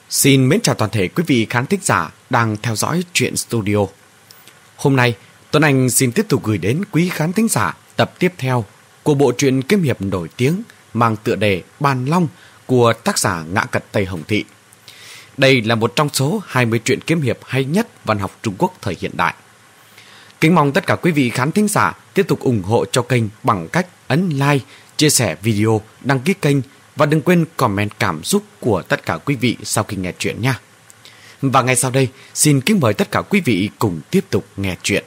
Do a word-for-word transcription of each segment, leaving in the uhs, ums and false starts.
Xin mến chào toàn thể quý vị khán thính giả đang theo dõi Truyện Studio. Hôm nay, Tuấn Anh xin tiếp tục gửi đến quý khán thính giả tập tiếp theo của bộ truyện kiếm hiệp nổi tiếng mang tựa đề Bàn Long của tác giả Ngã Cật Tây Hồng Thị. Đây là một trong số hai mươi truyện kiếm hiệp hay nhất văn học Trung Quốc thời hiện đại. Kính mong tất cả quý vị khán thính giả tiếp tục ủng hộ cho kênh bằng cách ấn like, chia sẻ video, đăng ký kênh và đừng quên comment cảm xúc của tất cả quý vị sau khi nghe chuyện nha. Và ngay sau đây, xin kính mời tất cả quý vị cùng tiếp tục nghe chuyện.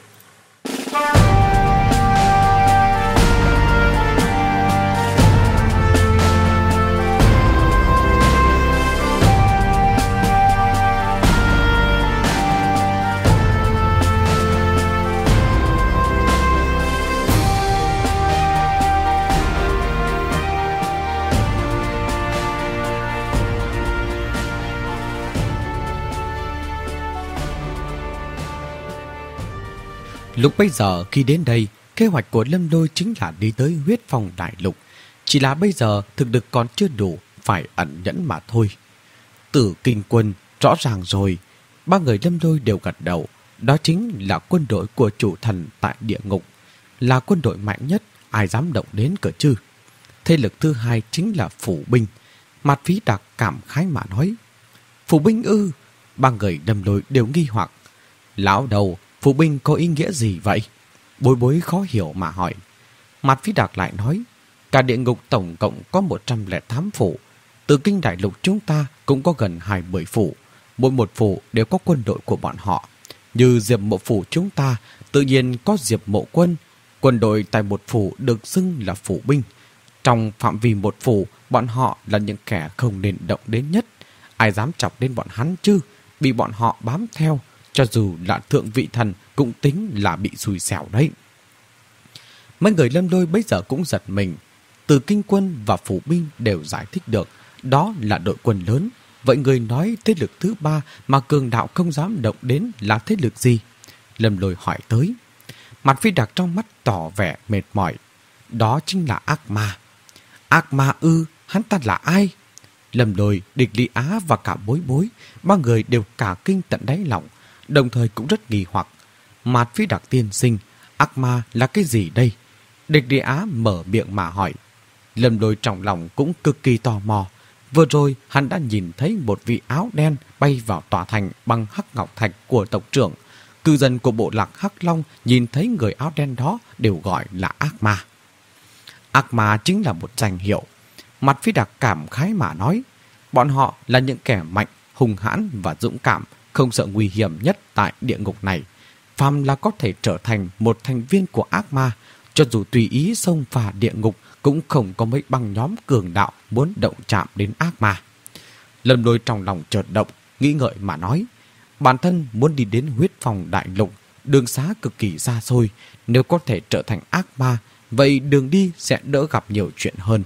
Lúc bấy giờ khi đến đây, kế hoạch của Lâm Lôi chính là đi tới huyết phong đại lục. Chỉ là bây giờ thực lực còn chưa đủ, phải ẩn nhẫn mà thôi. Tử Kinh Quân, rõ ràng rồi. Ba người Lâm Lôi đều gật đầu. Đó chính là quân đội của chủ thần tại địa ngục. Là quân đội mạnh nhất, ai dám động đến cơ chứ. Thế lực thứ hai chính là phủ binh. Mạt Phí Đặc cảm khái mà nói. Phủ binh ư? Ba người Lâm Lôi đều nghi hoặc. Lão đầu, phủ binh có ý nghĩa gì vậy? Bối bối khó hiểu mà hỏi. Mạt Phí Đặc lại nói, cả địa ngục tổng cộng có một trăm lẻ tám phủ. Từ kinh đại lục chúng ta cũng có gần hai mươi phủ. Mỗi một phủ đều có quân đội của bọn họ. Như Diệp Mộ phủ chúng ta, tự nhiên có Diệp Mộ quân. Quân đội tại một phủ được xưng là phủ binh. Trong phạm vi một phủ, bọn họ là những kẻ không nên động đến nhất. Ai dám chọc đến bọn hắn chứ? Bị bọn họ bám theo. Cho dù là thượng vị thần cũng tính là bị xui xẻo đấy. Mấy người Lâm Lôi bây giờ cũng giật mình. Từ Kinh Quân và phủ binh đều giải thích được đó là đội quân lớn. Vậy người nói thế lực thứ ba mà cường đạo không dám động đến là thế lực gì? Lâm Lôi hỏi tới. Mạt Phí Đặc trong mắt tỏ vẻ mệt mỏi. Đó chính là ác ma. Ác ma ư? Hắn ta là ai? Lâm Lôi, Địch Lý Á và cả Bối Bối, ba người đều cả kinh tận đáy lòng, đồng thời cũng rất nghi hoặc. Mạt Phí Đặc tiên sinh, ác ma là cái gì đây? Địch Lý Á mở miệng mà hỏi. Lâm Lôi trong lòng cũng cực kỳ tò mò. Vừa rồi hắn đã nhìn thấy một vị áo đen bay vào tòa thành bằng hắc ngọc thạch của tộc trưởng. Cư dân của bộ lạc Hắc Long nhìn thấy người áo đen đó đều gọi là ác ma. Ác ma chính là một danh hiệu. Mạt Phí Đặc cảm khái mà nói. Bọn họ là những kẻ mạnh, hung hãn và dũng cảm, không sợ nguy hiểm nhất tại địa ngục này. Phàm là có thể trở thành một thành viên của ác ma, cho dù tùy ý xông phá địa ngục cũng không có mấy băng nhóm cường đạo muốn động chạm đến ác ma. Lâm Lôi trong lòng chợt động, nghĩ ngợi mà nói. Bản thân muốn đi đến huyết phong đại lục, đường xá cực kỳ xa xôi. Nếu có thể trở thành ác ma, vậy đường đi sẽ đỡ gặp nhiều chuyện hơn.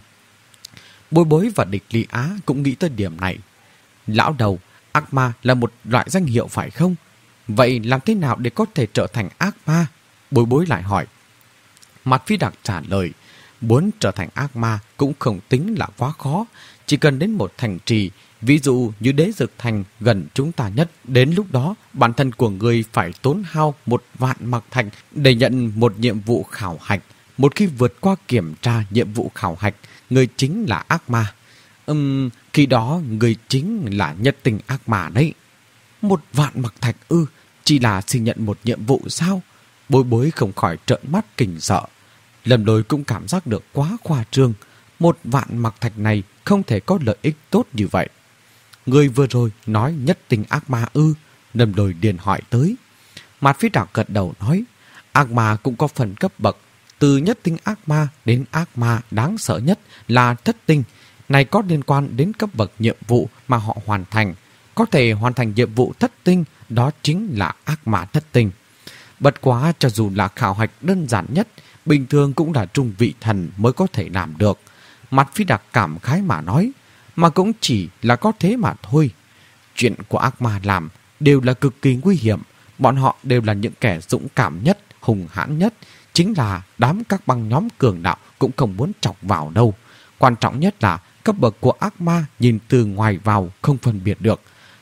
Bối Bối và Địch Lý Á cũng nghĩ tới điểm này. Lão đầu, ác ma là một loại danh hiệu phải không? Vậy làm thế nào để có thể trở thành ác ma? Bối Bối lại hỏi. Mạt Phí Đặc trả lời. Muốn trở thành ác ma cũng không tính là quá khó. Chỉ cần đến một thành trì, ví dụ như Đế Dực Thành gần chúng ta nhất. Đến lúc đó, bản thân của người phải tốn hao một vạn mặc thạch để nhận một nhiệm vụ khảo hạch. Một khi vượt qua kiểm tra nhiệm vụ khảo hạch, người chính là ác ma. Ừm, khi đó người chính là nhất tình ác ma đấy. Một vạn mặc thạch ư? Chỉ là xin nhận một nhiệm vụ sao? Bối Bối không khỏi trợn mắt kinh sợ. Lâm Lôi cũng cảm giác được quá khoa trương. Một vạn mặc thạch này không thể có lợi ích tốt như vậy. Người vừa rồi nói nhất tình ác ma ư? Lâm Lôi liền hỏi tới. Mạt Phí Đặc gật đầu nói. Ác ma cũng có phần cấp bậc. Từ nhất tinh ác ma đến ác ma đáng sợ nhất là thất tinh. Này có liên quan đến cấp bậc nhiệm vụ mà họ hoàn thành. Có thể hoàn thành nhiệm vụ thất tinh, đó chính là ác ma thất tinh. Bất quá cho dù là khảo hạch đơn giản nhất, bình thường cũng là trung vị thần mới có thể làm được. Mạt Phí Đặc cảm khái mà nói, mà cũng chỉ là có thế mà thôi. Chuyện của ác ma làm đều là cực kỳ nguy hiểm. Bọn họ đều là những kẻ dũng cảm nhất, hùng hãn nhất. Chính là đám các băng nhóm cường đạo cũng không muốn chọc vào đâu. Quan trọng nhất là cấp bậc của ác ma nhìn từ ngoài vào không phân biệt được.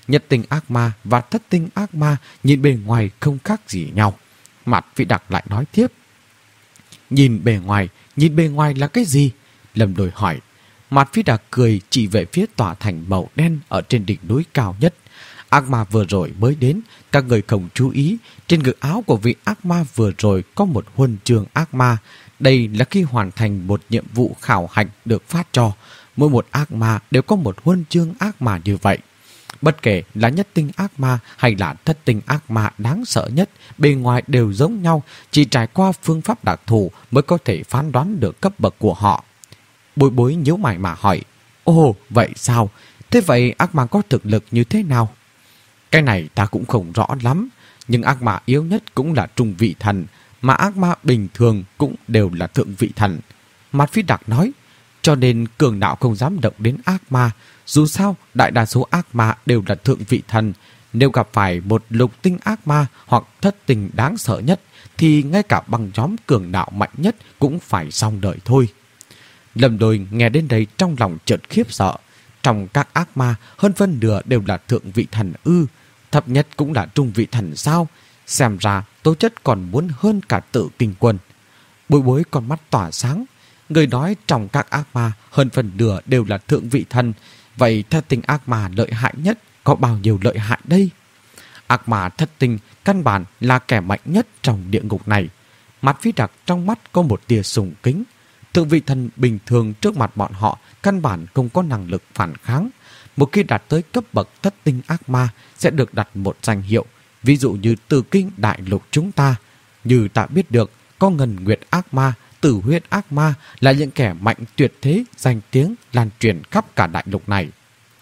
Nhất tinh ác ma và thất tinh ác ma nhìn bề ngoài không khác gì nhau. Mạt Phi Đặc lại nói tiếp. Nhìn bề ngoài, nhìn bề ngoài là cái gì? Lâm Lôi hỏi. Mạt Phi Đặc cười chỉ về phía tòa thành màu đen ở trên đỉnh núi cao nhất. Ác ma vừa rồi mới đến, các người không chú ý, trên ngực áo của vị ác ma vừa rồi có một huân chương ác ma. Đây là khi hoàn thành một nhiệm vụ khảo hạch được phát cho. Mỗi một ác ma đều có một huân chương ác ma như vậy. Bất kể là nhất tinh ác ma hay là thất tinh ác ma đáng sợ nhất, bề ngoài đều giống nhau, chỉ trải qua phương pháp đặc thù mới có thể phán đoán được cấp bậc của họ. Bối Bối nhíu mày mà hỏi, ồ, vậy sao? Thế vậy ác ma có thực lực như thế nào? Cái này ta cũng không rõ lắm, nhưng ác ma yếu nhất cũng là trung vị thần, mà ác ma bình thường cũng đều là thượng vị thần. Mạt Phi Đặc nói, cho nên cường đạo không dám động đến ác ma. Dù sao, đại đa số ác ma đều là thượng vị thần. Nếu gặp phải một lục tinh ác ma hoặc thất tinh đáng sợ nhất, thì ngay cả băng nhóm cường đạo mạnh nhất cũng phải xong đời thôi. Lâm Lôi nghe đến đây trong lòng chợt khiếp sợ. Trong các ác ma, hơn phân nửa đều là thượng vị thần ư. Thấp nhất cũng là trung vị thần sao? Xem ra tố chất còn muốn hơn cả Tử Kinh Quân. Bối Bối con mắt tỏa sáng. Người nói trong các ác ma hơn phần nửa đều là thượng vị thần. Vậy thất tinh ác ma lợi hại nhất có bao nhiêu lợi hại đây? Ác ma thất tinh căn bản là kẻ mạnh nhất trong địa ngục này. Mạt Phi Đặc trong mắt có một tia sùng kính. Thượng vị thần bình thường trước mặt bọn họ căn bản không có năng lực phản kháng. Một khi đạt tới cấp bậc thất tinh ác ma sẽ được đặt một danh hiệu. Ví dụ như Tử Kinh Đại Lục chúng ta. Như ta biết được, có Ngân Nguyệt ác ma, Tử Huyết ác ma là những kẻ mạnh tuyệt thế, danh tiếng lan truyền khắp cả đại lục này.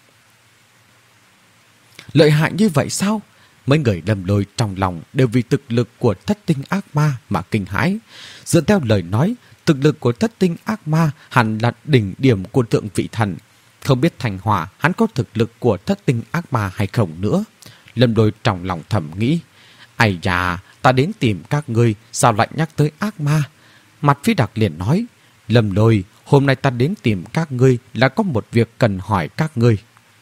Lợi hại như vậy sao? Mấy người Lâm Lôi trong lòng đều vì thực lực của thất tinh ác ma mà kinh hãi. Dựa theo lời nói, thực lực của thất tinh ác ma hẳn là đỉnh điểm của thượng vị thần. Không biết Thành Hỏa hắn có thực lực của thất tinh ác ma hay không nữa. Lâm Lôi trong lòng thầm nghĩ, ai da, ta đến tìm các ngươi, sao lại nhắc tới ác ma? Mạt Phi Đặc liền nói, Lâm Lôi, hôm nay ta đến tìm các ngươi là có một việc cần hỏi các ngươi.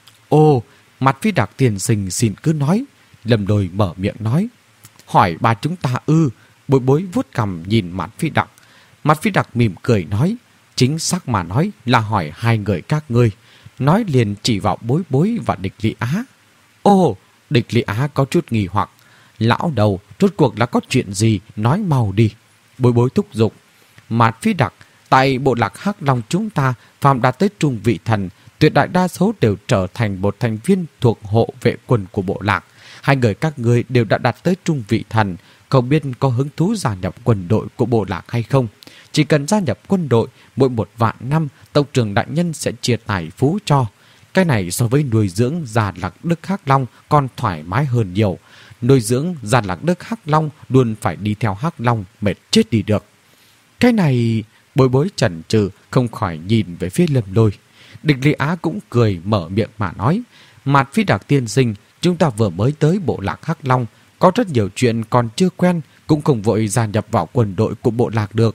Ồ, Mạt Phi Đặc tiên sinh xin cứ nói. Lâm Lôi mở miệng nói, hỏi ba chúng ta ư? Bối Bối vuốt cằm nhìn Mạt Phi Đặc. Mạt Phi Đặc mỉm cười nói, chính xác mà nói là hỏi hai người các ngươi. Nói liền chỉ vào Bối Bối và Địch Lị Á. Ồ, Địch Lị Á có chút nghi hoặc. Lão đầu, rốt cuộc là có chuyện gì, nói mau đi. Bối Bối thúc giục. Mạt Phi Đặc, tại bộ lạc Hắc Long chúng ta, phàm đạt tới trung vị thần, tuyệt đại đa số đều trở thành một thành viên thuộc hộ vệ quân của bộ lạc. Hai người các ngươi đều đã đạt tới trung vị thần, không biết có hứng thú gia nhập quân đội của bộ lạc hay không. Chỉ cần gia nhập quân đội, mỗi một vạn năm, tộc trưởng đại nhân sẽ chia tài phú cho. Cái này so với nuôi dưỡng Gia Lạc Đức Hắc Long còn thoải mái hơn nhiều. Nuôi dưỡng Gia Lạc Đức Hắc Long luôn phải đi theo Hắc Long, mệt chết đi được. Cái này... Bối Bối chần chừ không khỏi nhìn về phía Lâm Lôi. Địch Lị Á cũng cười mở miệng mà nói, Mạt Phi Đặc tiên sinh, chúng ta vừa mới tới bộ lạc Hắc Long, có rất nhiều chuyện còn chưa quen, cũng không vội gia nhập vào quân đội của bộ lạc được.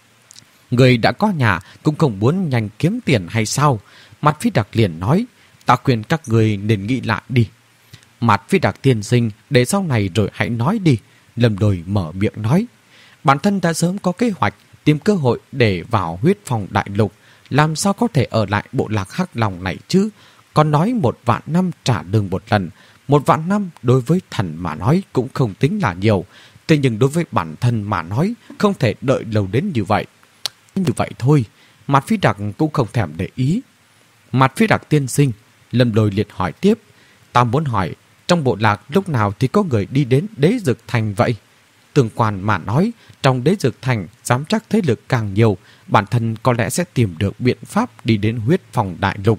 Người đã có nhà cũng không muốn nhanh kiếm tiền hay sao? Mạt Phi Đặc liền nói, ta khuyên các người nên nghĩ lại đi. Mạt Phi Đặc tiên sinh, để sau này rồi hãy nói đi. Lâm Lôi mở miệng nói, bản thân đã sớm có kế hoạch tìm cơ hội để vào huyết phòng đại lục, làm sao có thể ở lại bộ lạc Hắc Long này chứ? Còn nói một vạn năm trả lương một lần, một vạn năm đối với thần mà nói cũng không tính là nhiều, thế nhưng đối với bản thân mà nói không thể đợi lâu đến như vậy. Như vậy thôi, Mạt Phi Đặc cũng không thèm để ý. Mạt Phi Đặc tiên sinh, Lâm Lôi liệt hỏi tiếp, ta muốn hỏi, trong bộ lạc lúc nào thì có người đi đến Đế Dực Thành vậy? Tương quan mà nói, trong Đế Dực Thành dám chắc thế lực càng nhiều, bản thân có lẽ sẽ tìm được biện pháp đi đến huyết phòng đại lục.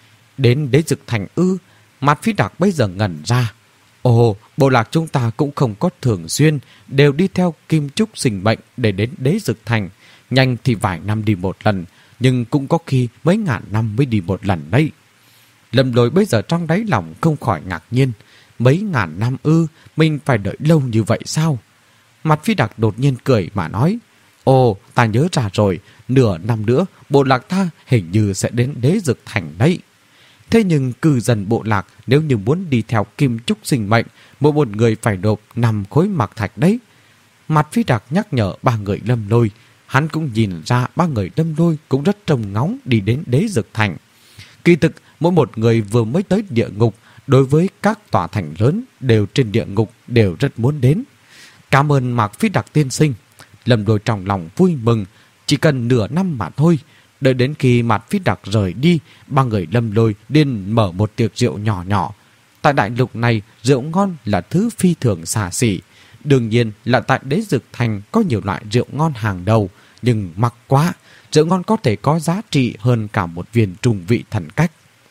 Đến Đế Dực Thành ư? Mạt Phi Đặc bây giờ ngẩn ra. Ồ, bộ lạc chúng ta cũng không có thường xuyên, đều đi theo Kim Trúc sinh mệnh để đến Đế Dực Thành. Nhanh thì vài năm đi một lần, nhưng cũng có khi mấy ngàn năm mới đi một lần đấy. Lâm Lôi bây giờ trong đáy lòng không khỏi ngạc nhiên. Mấy ngàn năm ư, mình phải đợi lâu như vậy sao? Mạt Phi Đặc đột nhiên cười mà nói, ồ, ta nhớ ra rồi, nửa năm nữa, bộ lạc ta hình như sẽ đến Đế Dực Thành đấy. Thế nhưng cư dân bộ lạc nếu như muốn đi theo kim trúc sinh mệnh, mỗi một người phải nộp năm khối mạc thạch đấy. Mặt Phi Đặc nhắc nhở ba người Lâm Lôi. Hắn cũng nhìn ra ba người Lâm Lôi cũng rất trông ngóng đi đến Đế Dực Thành. Kỳ thực, mỗi một người vừa mới tới địa ngục, đối với các tòa thành lớn đều trên địa ngục đều rất muốn đến. Cảm ơn Mạc Phi Đặc tiên sinh. Lâm Lôi trong lòng vui mừng, chỉ cần nửa năm mà thôi. Đợi đến khi Mạc Phi Đặc rời đi, ba người Lâm Lôi điên mở một tiệc rượu nhỏ nhỏ. Tại đại lục này, rượu ngon là thứ phi thường xa xỉ. Đương nhiên là tại Đế Dực Thành có nhiều loại rượu ngon hàng đầu, nhưng mắc quá, rượu ngon có thể có giá trị hơn cả một viên trùng vị thần cách.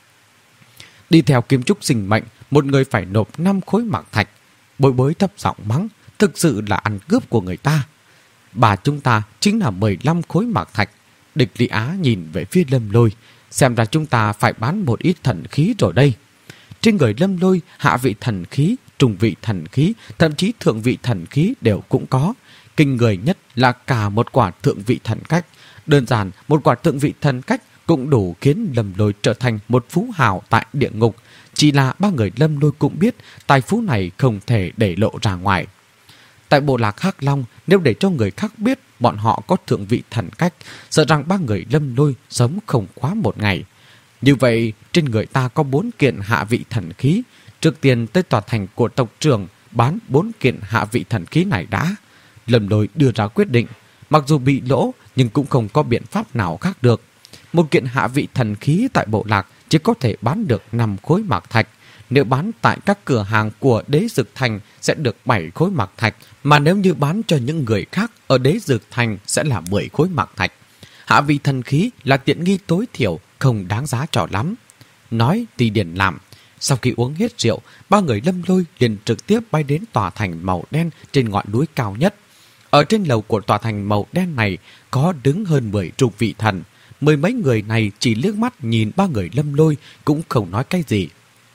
Đi theo kim trúc sinh mệnh, một người phải nộp năm khối mạc thạch. Bối bối thấp giọng mắng, thực sự là ăn cướp của người ta. Bà chúng ta chính là mười lăm khối mạc thạch. Địch Lý Á nhìn về phía Lâm Lôi, xem ra chúng ta phải bán một ít thần khí rồi đây. Trên người Lâm Lôi, hạ vị thần khí, trung vị thần khí, thậm chí thượng vị thần khí đều cũng có. Kinh người nhất là cả một quả thượng vị thần cách. Đơn giản, một quả thượng vị thần cách cũng đủ khiến Lâm Lôi trở thành một phú hào tại địa ngục. Chỉ là ba người Lâm Lôi cũng biết tài phú này không thể để lộ ra ngoài. Tại bộ lạc Hắc Long, nếu để cho người khác biết bọn họ có thượng vị thần cách, sợ rằng ba người Lâm Lôi sống không quá một ngày. Như vậy, trên người ta có bốn kiện hạ vị thần khí. Trước tiên tới tòa thành của tộc trưởng bán bốn kiện hạ vị thần khí này đã. Lâm Lôi đưa ra quyết định, mặc dù bị lỗ nhưng cũng không có biện pháp nào khác được. Một kiện hạ vị thần khí tại bộ lạc chỉ có thể bán được năm khối mạc thạch. Nếu bán tại các cửa hàng của Đế Dực Thành sẽ được bảy khối mạc thạch, mà nếu như bán cho những người khác ở Đế Dực Thành sẽ là mười khối mạc thạch. Hạ vị thần khí là tiện nghi tối thiểu, không đáng giá trò lắm. Nói thì điền làm. Sau khi uống hết rượu, ba người Lâm Lôi liền trực tiếp bay đến tòa thành màu đen trên ngọn núi cao nhất. Ở trên lầu của tòa thành màu đen này có đứng hơn mười trục vị thần. Mười mấy người này chỉ liếc mắt nhìn ba người Lâm Lôi cũng không nói cái gì.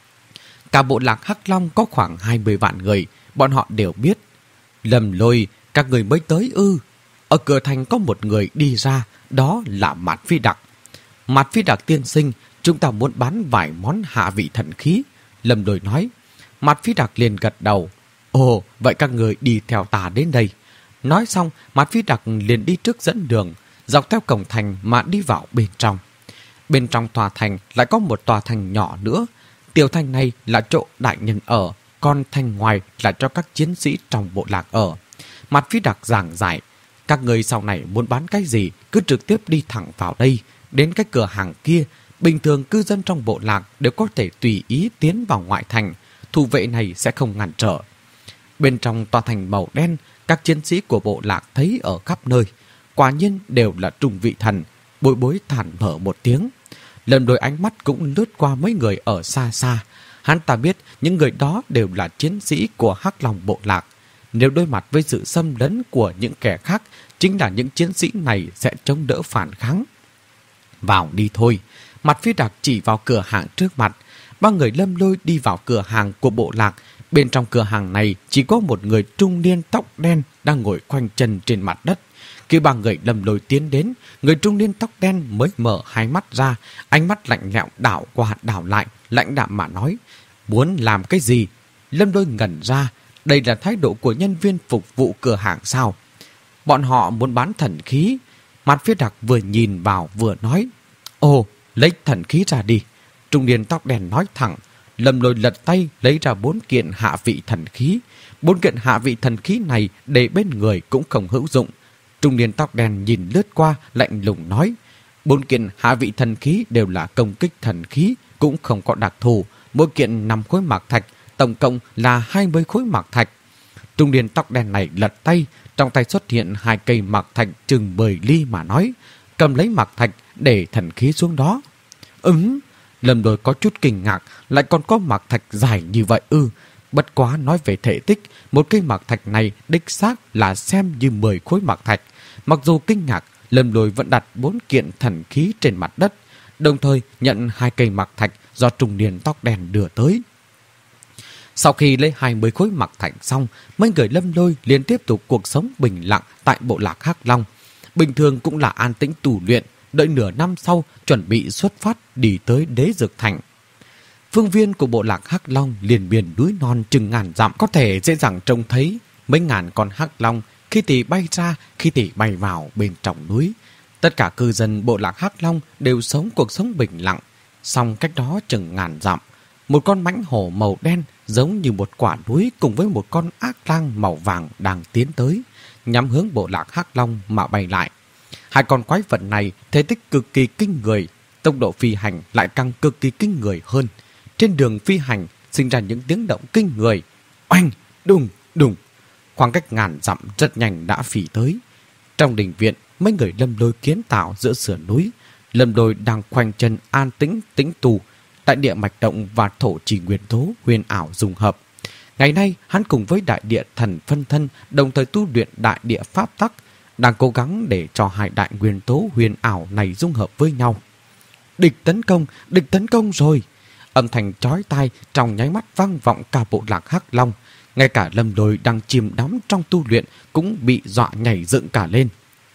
Cả bộ lạc Hắc Long có khoảng hai mươi vạn người, bọn họ đều biết. Lâm Lôi, các người mới tới ư? Ở cửa thành có một người đi ra, đó là Mạt Phi Đặc. Mạt Phi Đặc tiên sinh, chúng ta muốn bán vài món hạ vị thần khí. Lâm Lôi nói. Mạt Phi Đặc liền gật đầu. Ồ, vậy các người đi theo ta đến đây. Nói xong, Mạt Phi Đặc liền đi trước dẫn đường, dọc theo cổng thành mà đi vào bên trong. Bên trong tòa thành lại có một tòa thành nhỏ nữa. Tiểu thành này là chỗ đại nhân ở, còn thành ngoài là cho các chiến sĩ trong bộ lạc ở. Mạt Phi Đặc giảng giải, các người sau này muốn bán cái gì cứ trực tiếp đi thẳng vào đây, đến cái cửa hàng kia. Bình thường cư dân trong bộ lạc đều có thể tùy ý tiến vào ngoại thành, thủ vệ này sẽ không ngăn trở. Bên trong tòa thành màu đen, các chiến sĩ của bộ lạc thấy ở khắp nơi, quả nhiên đều là trung vị thần. Bối bối thản thở một tiếng. Lần đôi ánh mắt cũng lướt qua mấy người ở xa xa. Hắn ta biết những người đó đều là chiến sĩ của Hắc Long bộ lạc. Nếu đối mặt với sự xâm lấn của những kẻ khác, chính là những chiến sĩ này sẽ chống đỡ phản kháng. Vào đi thôi. Mặt Phi Đặc chỉ vào cửa hàng trước mặt. Ba người Lâm Lôi đi vào cửa hàng của bộ lạc. Bên trong cửa hàng này chỉ có một người trung niên tóc đen đang ngồi khoanh chân trên mặt đất. Khi ba người Lâm Lôi tiến đến, người trung niên tóc đen mới mở hai mắt ra, ánh mắt lạnh lẽo đảo qua đảo lại, lãnh đạm mà nói, muốn làm cái gì? Lâm Lôi ngẩn ra, đây là thái độ của nhân viên phục vụ cửa hàng sao? Bọn họ muốn bán thần khí. Mặt Phi Đặc vừa nhìn vào vừa nói, ồ, lấy thần khí ra đi. Trung niên tóc đen nói thẳng. Lâm Lôi lật tay lấy ra bốn kiện hạ vị thần khí. Bốn kiện hạ vị thần khí này để bên người cũng không hữu dụng. Trung niên tóc đen nhìn lướt qua, lạnh lùng nói, bốn kiện hạ vị thần khí đều là công kích thần khí, cũng không có đặc thù. Mỗi kiện năm khối mạc thạch, tổng cộng là hai mươi khối mạc thạch. Trung niên tóc đen này lật tay, trong tay xuất hiện hai cây mạc thạch chừng mười ly mà nói, cầm lấy mạc thạch để thần khí xuống đó. Ừm, Lâm Lôi có chút kinh ngạc, lại còn có mạc thạch dài như vậy ư? Bất quá nói về thể tích, một cây mạc thạch này đích xác là xem như mười khối mạc thạch. Mặc dù kinh ngạc, Lâm Lôi vẫn đặt bốn kiện thần khí trên mặt đất, đồng thời nhận hai cây mạc thạch do trung niên tóc đen đưa tới. Sau khi lấy hai mươi khối mạc thạch xong, mấy người Lâm Lôi liền tiếp tục cuộc sống bình lặng tại bộ lạc Hắc Long. Bình thường cũng là an tĩnh tù luyện, đợi nửa năm sau chuẩn bị xuất phát đi tới Đế Dực Thành. phương viên của bộ lạc Hắc Long liền biển núi non chừng ngàn dặm, có thể dễ dàng trông thấy mấy ngàn con Hắc Long khi thì bay ra, khi thì bay vào bên trong núi. Tất cả cư dân bộ lạc Hắc Long đều sống cuộc sống bình lặng. Song cách đó chừng ngàn dặm, một con mãnh hổ màu đen giống như một quả núi cùng với một con ác lang màu vàng đang tiến tới, nhắm hướng bộ lạc Hắc Long mà bay lại. Hai con quái vật này thể tích cực kỳ kinh người, tốc độ phi hành lại càng cực kỳ kinh người hơn. Trên đường phi hành sinh ra những tiếng động kinh người. Oanh, đùng, đùng. Khoảng cách ngàn dặm rất nhanh đã phi tới. Trong đình viện, mấy người Lâm Lôi kiến tạo giữa sườn núi. Lâm Lôi đang khoanh chân an tĩnh tĩnh tu, đại địa mạch động và thổ trì nguyên tố huyền ảo dung hợp. Ngày nay, hắn cùng với đại địa thần phân thân đồng thời tu luyện đại địa pháp tắc, đang cố gắng để cho hai đại nguyên tố huyền ảo này dung hợp với nhau. Địch tấn công, địch tấn công rồi! Âm thanh chói tai trong nháy mắt vang vọng cả bộ lạc Hắc Long. Ngay cả Lâm Lôi đang chìm đắm trong tu luyện cũng bị dọa nhảy dựng cả lên.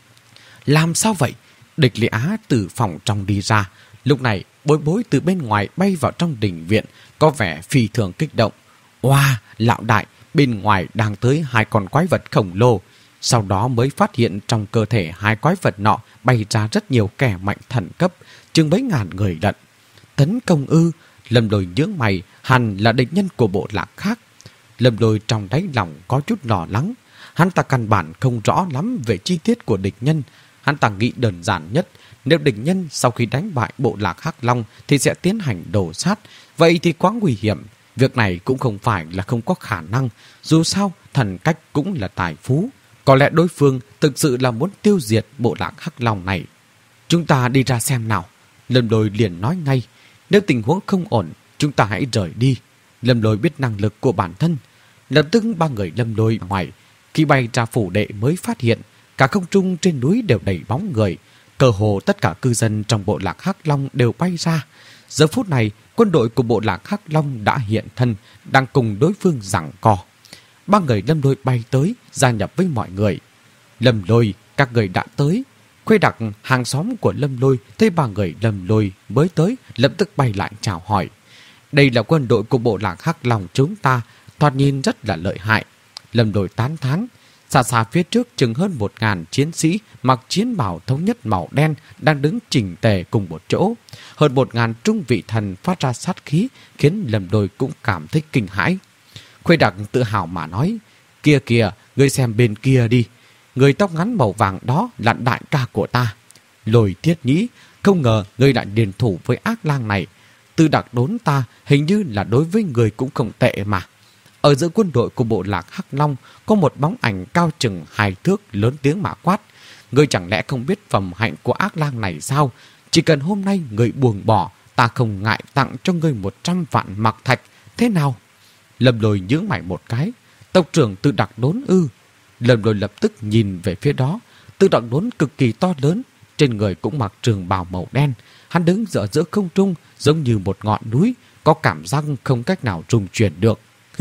Làm sao vậy? Địch Lý Á từ phòng trong đi ra. Lúc này, Bối Bối từ bên ngoài bay vào trong đình viện, có vẻ phi thường kích động. Oa, lão đại, bên ngoài đang tới hai con quái vật khổng lồ. Sau đó mới phát hiện trong cơ thể hai quái vật nọ bay ra rất nhiều kẻ mạnh thần cấp, chừng mấy ngàn người lận. Tấn công ư? Lâm Lôi nhướng mày, hẳn là địch nhân của bộ lạc khác. Lâm Lôi trong đáy lòng có chút lo lắng. Hắn ta căn bản không rõ lắm về chi tiết của địch nhân. Hắn ta nghĩ đơn giản nhất, nếu địch nhân sau khi đánh bại bộ lạc Hắc Long thì sẽ tiến hành đổ sát. Vậy thì quá nguy hiểm. Việc này cũng không phải là không có khả năng. Dù sao, thần cách cũng là tài phú. Có lẽ đối phương thực sự là muốn tiêu diệt bộ lạc Hắc Long này. Chúng ta đi ra xem nào. Lâm Lôi liền nói ngay. Nếu tình huống không ổn, chúng ta hãy rời đi. Lâm Lôi biết năng lực của bản thân. Lập tức ba người Lâm Lôi ngoài. Khi bay ra phủ đệ mới phát hiện cả không trung trên núi đều đầy bóng người. Cơ hồ tất cả cư dân trong bộ lạc Hắc Long đều bay ra. Giờ phút này, quân đội của bộ lạc Hắc Long đã hiện thân, đang cùng đối phương giằng co. Ba người Lâm Lôi bay tới, gia nhập với mọi người. Lâm Lôi, các người đã tới. Khuê Đặc, hàng xóm của Lâm Lôi, thấy ba người Lâm Lôi mới tới, lập tức bay lại chào hỏi. Đây là quân đội của bộ lạc Hắc Long chúng ta, thoạt nhìn rất là lợi hại. Lâm Lôi tán thán. Xa xa phía trước chừng hơn một ngàn chiến sĩ mặc chiến bào thống nhất màu đen đang đứng chỉnh tề cùng một chỗ. Hơn một ngàn trung vị thần phát ra sát khí khiến Lâm Lôi cũng cảm thấy kinh hãi. Khuê Đặc tự hào mà nói, kia kìa, ngươi xem bên kia đi. Người tóc ngắn màu vàng đó là đại ca của ta. Lôi Thiết Nhĩ, không ngờ ngươi lại điền thủ với ác lang này. Tư Đặc đốn ta hình như là đối với người cũng không tệ mà. Ở giữa quân đội của bộ lạc Hắc Long có một bóng ảnh cao chừng hai thước lớn tiếng mà quát. Ngươi chẳng lẽ không biết phẩm hạnh của ác lang này sao? Chỉ cần hôm nay ngươi buông bỏ, ta không ngại tặng cho ngươi một trăm vạn mặc thạch. Thế nào? Lâm Lôi nhướng mày một cái. Tộc trưởng Tư Đặc đốn ư? Lâm Lôi lập tức nhìn về phía đó. Tư Đặc đốn cực kỳ to lớn, trên người cũng mặc trường bào màu đen. Hắn đứng giữa giữa không trung giống như một ngọn núi, có cảm giác không cách nào rung chuyển được.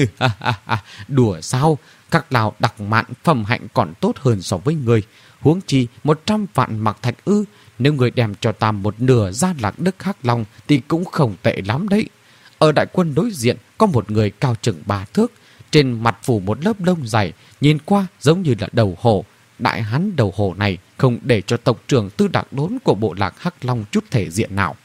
Đùa sao? Các lão đặc mạn phẩm hạnh còn tốt hơn so với người. Huống chi một trăm vạn mặc thạch ư? Nếu người đem cho ta một nửa gia lạc Đức Hắc Long thì cũng không tệ lắm đấy. Ở đại quân đối diện có một người cao chừng ba thước, trên mặt phủ một lớp lông dày, nhìn qua giống như là đầu hổ. Đại hán đầu hổ này không để cho tộc trưởng Tư Đặc đốn của bộ lạc Hắc Long chút thể diện nào.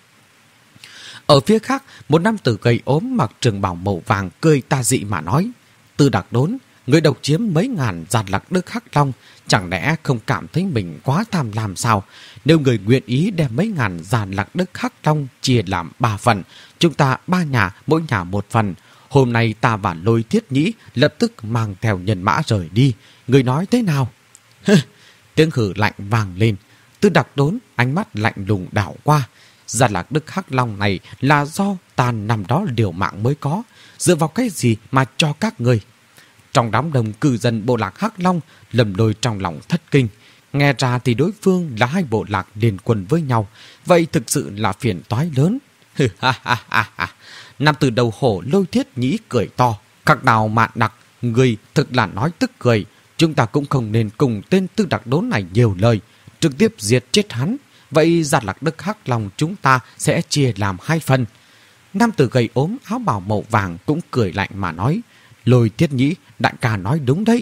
Ở phía khác, một nam tử gầy ốm mặc trường bào màu vàng cười tà dị mà nói, Tư Đặc đốn, người độc chiếm mấy ngàn gia lạc Đức Hắc Long, chẳng lẽ không cảm thấy mình quá tham lam sao? Nếu người nguyện ý đem mấy ngàn gia lạc Đức Hắc Long chia làm ba phần, chúng ta ba nhà, mỗi nhà một phần. Hôm nay ta và Lôi Thiết Nhĩ lập tức mang theo nhân mã rời đi. Người nói thế nào? Tiếng hử lạnh vang lên. Tư Đặc đốn, ánh mắt lạnh lùng đảo qua. Gia lạc Đức Hắc Long này là do ta nằm đó liều mạng mới có. Dựa vào cái gì mà cho các người? Trong đám đông cư dân bộ lạc Hắc Long, Lâm Lôi trong lòng thất kinh. Nghe ra thì đối phương là hai bộ lạc liên quân với nhau. Vậy thực sự là phiền toái lớn. Nam tử đầu hổ Lôi Thiết Nhĩ cười to. Các nào mạn đặc, người thực là nói tức cười. Chúng ta cũng không nên cùng tên Tư Đặc đốn này nhiều lời, trực tiếp diệt chết hắn. Vậy gia lạc Đức Hắc Long chúng ta sẽ chia làm hai phần. Nam tử gầy ốm áo bào màu vàng cũng cười lạnh mà nói: Lôi Thiết Nhĩ, đại ca nói đúng đấy.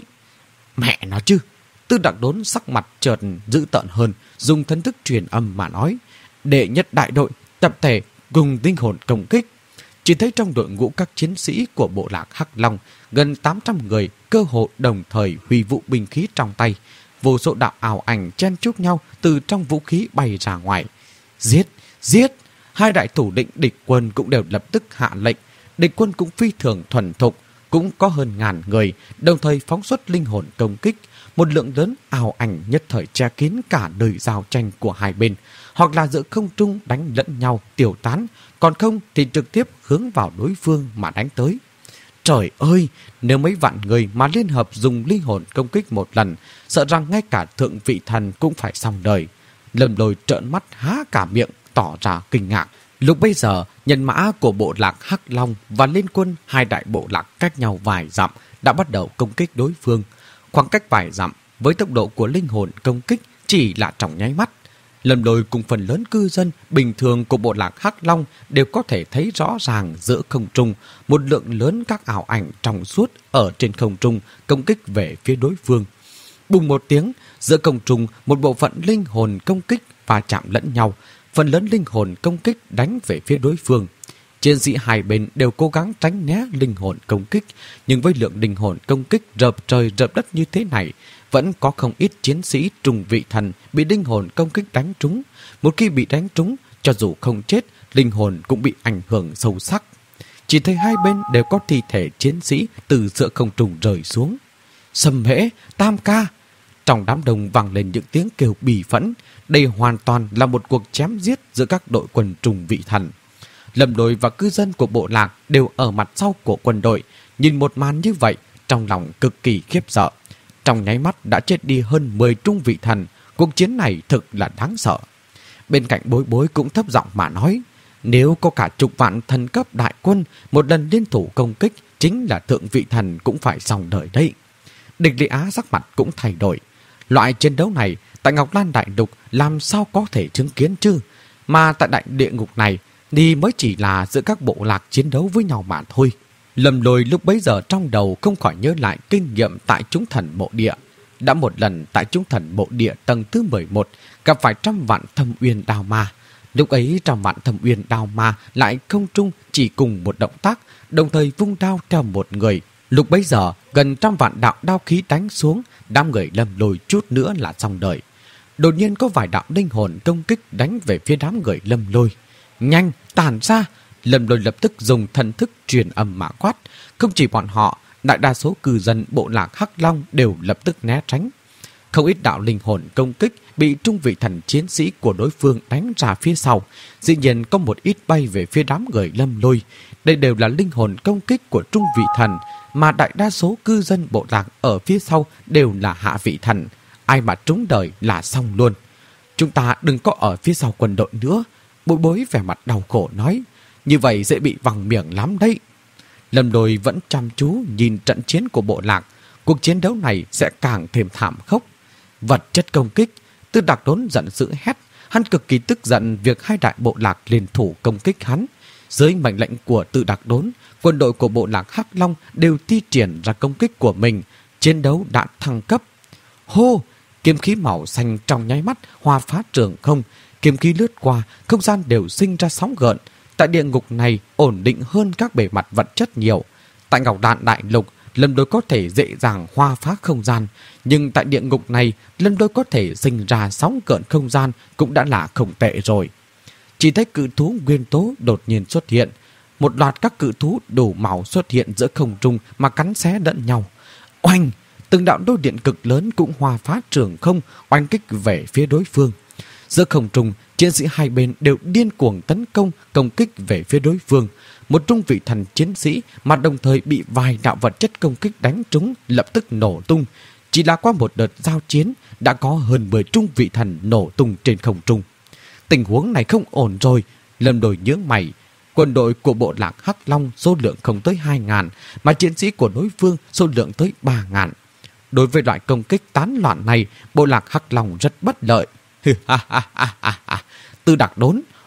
Mẹ nó chứ! Tư Đặc Đốn sắc mặt chợt dữ tợn hơn, dùng thân thức truyền âm mà nói: Đệ nhất đại đội tập thể cùng linh hồn công kích. Chỉ thấy trong đội ngũ các chiến sĩ của bộ lạc Hắc Long, gần tám trăm người cơ hồ đồng thời huy vũ binh khí trong tay. Vô số đạo ảo ảnh chen chúc nhau từ trong vũ khí bay ra ngoài. Giết! Giết! Hai đại thủ lĩnh địch quân cũng đều lập tức hạ lệnh. Địch quân cũng phi thường thuần thục, cũng có hơn ngàn người, đồng thời phóng xuất linh hồn công kích. Một lượng lớn ảo ảnh nhất thời che kín cả nơi giao tranh của hai bên, hoặc là giữa không trung đánh lẫn nhau tiêu tán, còn không thì trực tiếp hướng vào đối phương mà đánh tới. Trời ơi, nếu mấy vạn người mà liên hợp dùng linh hồn công kích một lần, sợ rằng ngay cả thượng vị thần cũng phải xong đời. Lâm Lôi trợn mắt há cả miệng, tỏ ra kinh ngạc. Lúc bây giờ, nhân mã của bộ lạc Hắc Long và liên quân hai đại bộ lạc cách nhau vài dặm đã bắt đầu công kích đối phương. Khoảng cách vài dặm với tốc độ của linh hồn công kích chỉ là trong nháy mắt. Lâm Lôi cùng phần lớn cư dân bình thường của bộ lạc Hắc Long đều có thể thấy rõ ràng giữa không trung một lượng lớn các ảo ảnh trong suốt ở trên không trung công kích về phía đối phương. Bùng một tiếng, giữa không trung một bộ phận linh hồn công kích va chạm lẫn nhau, phần lớn linh hồn công kích đánh về phía đối phương. Chiến sĩ hai bên đều cố gắng tránh né linh hồn công kích, nhưng với lượng linh hồn công kích rợp trời rợp đất như thế này, vẫn có không ít chiến sĩ trùng vị thần bị linh hồn công kích đánh trúng. Một khi bị đánh trúng, cho dù không chết, linh hồn cũng bị ảnh hưởng sâu sắc. Chỉ thấy hai bên đều có thi thể chiến sĩ từ giữa không trung rơi xuống. Sầm hễ, Tam ca! Trong đám đông vang lên những tiếng kêu bỉ phẫn. Đây hoàn toàn là một cuộc chém giết giữa các đội quân trùng vị thần. Lâm Lôi và cư dân của bộ lạc đều ở mặt sau của quân đội, nhìn một màn như vậy, trong lòng cực kỳ khiếp sợ. Trong nháy mắt đã chết đi hơn mười trung vị thần, cuộc chiến này thực là đáng sợ. Bên cạnh Bối Bối cũng thấp giọng mà nói: Nếu có cả chục vạn thần cấp đại quân một lần liên thủ công kích, chính là thượng vị thần cũng phải xong đời đấy. Địch Lý Á sắc mặt cũng thay đổi. Loại chiến đấu này tại Ngọc Lan Đại Lục làm sao có thể chứng kiến chứ? Mà tại đại địa ngục này thì mới chỉ là giữa các bộ lạc chiến đấu với nhau mà thôi. Lâm Lôi lúc bấy giờ trong đầu không khỏi nhớ lại kinh nghiệm tại chúng thần mộ địa. Đã một lần tại chúng thần mộ địa tầng thứ mười một gặp phải trăm vạn thâm uyên đao ma. Lúc ấy trăm vạn thâm uyên đao ma lại không trung chỉ cùng một động tác, đồng thời vung đao theo một người. Lúc bấy giờ gần trăm vạn đạo đao khí đánh xuống, đám người Lâm Lôi chút nữa là xong đời. Đột nhiên có vài đạo linh hồn công kích đánh về phía đám người Lâm Lôi. Nhanh, tản ra! Lâm Lôi lập tức dùng thần thức truyền âm mà quát. Không chỉ bọn họ, đại đa số cư dân bộ lạc Hắc Long đều lập tức né tránh. Không ít đạo linh hồn công kích bị trung vị thần chiến sĩ của đối phương đánh ra phía sau. Dĩ nhiên có một ít bay về phía đám người Lâm Lôi. Đây đều là linh hồn công kích của trung vị thần, mà đại đa số cư dân bộ lạc ở phía sau đều là hạ vị thần. Ai mà trúng đời là xong luôn. Chúng ta đừng có ở phía sau quân đội nữa. Bối Bối vẻ mặt đau khổ nói. Như vậy dễ bị vằng miệng lắm đấy. Lâm Lôi vẫn chăm chú nhìn trận chiến của bộ lạc. Cuộc chiến đấu này sẽ càng thêm thảm khốc. Vật chất công kích. Tư Đặc Đốn giận dữ hét. Hắn cực kỳ tức giận việc hai đại bộ lạc liên thủ công kích hắn. Dưới mệnh lệnh của Tư Đặc Đốn, quân đội của bộ lạc Hắc Long đều thi triển ra công kích của mình. Chiến đấu đã thăng cấp. Hô! Kiếm khí màu xanh trong nháy mắt hòa phá trường không. Kiếm khí lướt qua, không gian đều sinh ra sóng gợn. Tại địa ngục này ổn định hơn các bề mặt vật chất nhiều. Tại Ngọc Đạn Đại Lục, Lâm Lôi có thể dễ dàng hoa phá không gian. Nhưng tại địa ngục này, Lâm Lôi có thể sinh ra sóng gợn không gian cũng đã là không tệ rồi. Chỉ thấy cự thú nguyên tố đột nhiên xuất hiện. Một loạt các cự thú đủ màu xuất hiện giữa không trung mà cắn xé lẫn nhau. Oanh! Từng đạo đôi điện cực lớn cũng hòa phá trường không, oanh kích về phía đối phương. Giữa không trung, chiến sĩ hai bên đều điên cuồng tấn công, công kích về phía đối phương. Một trung vị thần chiến sĩ mà đồng thời bị vài đạo vật chất công kích đánh trúng lập tức nổ tung. Chỉ là qua một đợt giao chiến, đã có hơn mười trung vị thần nổ tung trên không trung. Tình huống này không ổn rồi. Lâm Lôi nhướng mày. Quân đội của bộ lạc Hắc Long số lượng không tới hai ngàn, mà chiến sĩ của đối phương số lượng tới ba ngàn. Đối với loại công kích tán loạn này, bộ lạc Hắc Long rất bất lợi. Tư Đặc Đốn,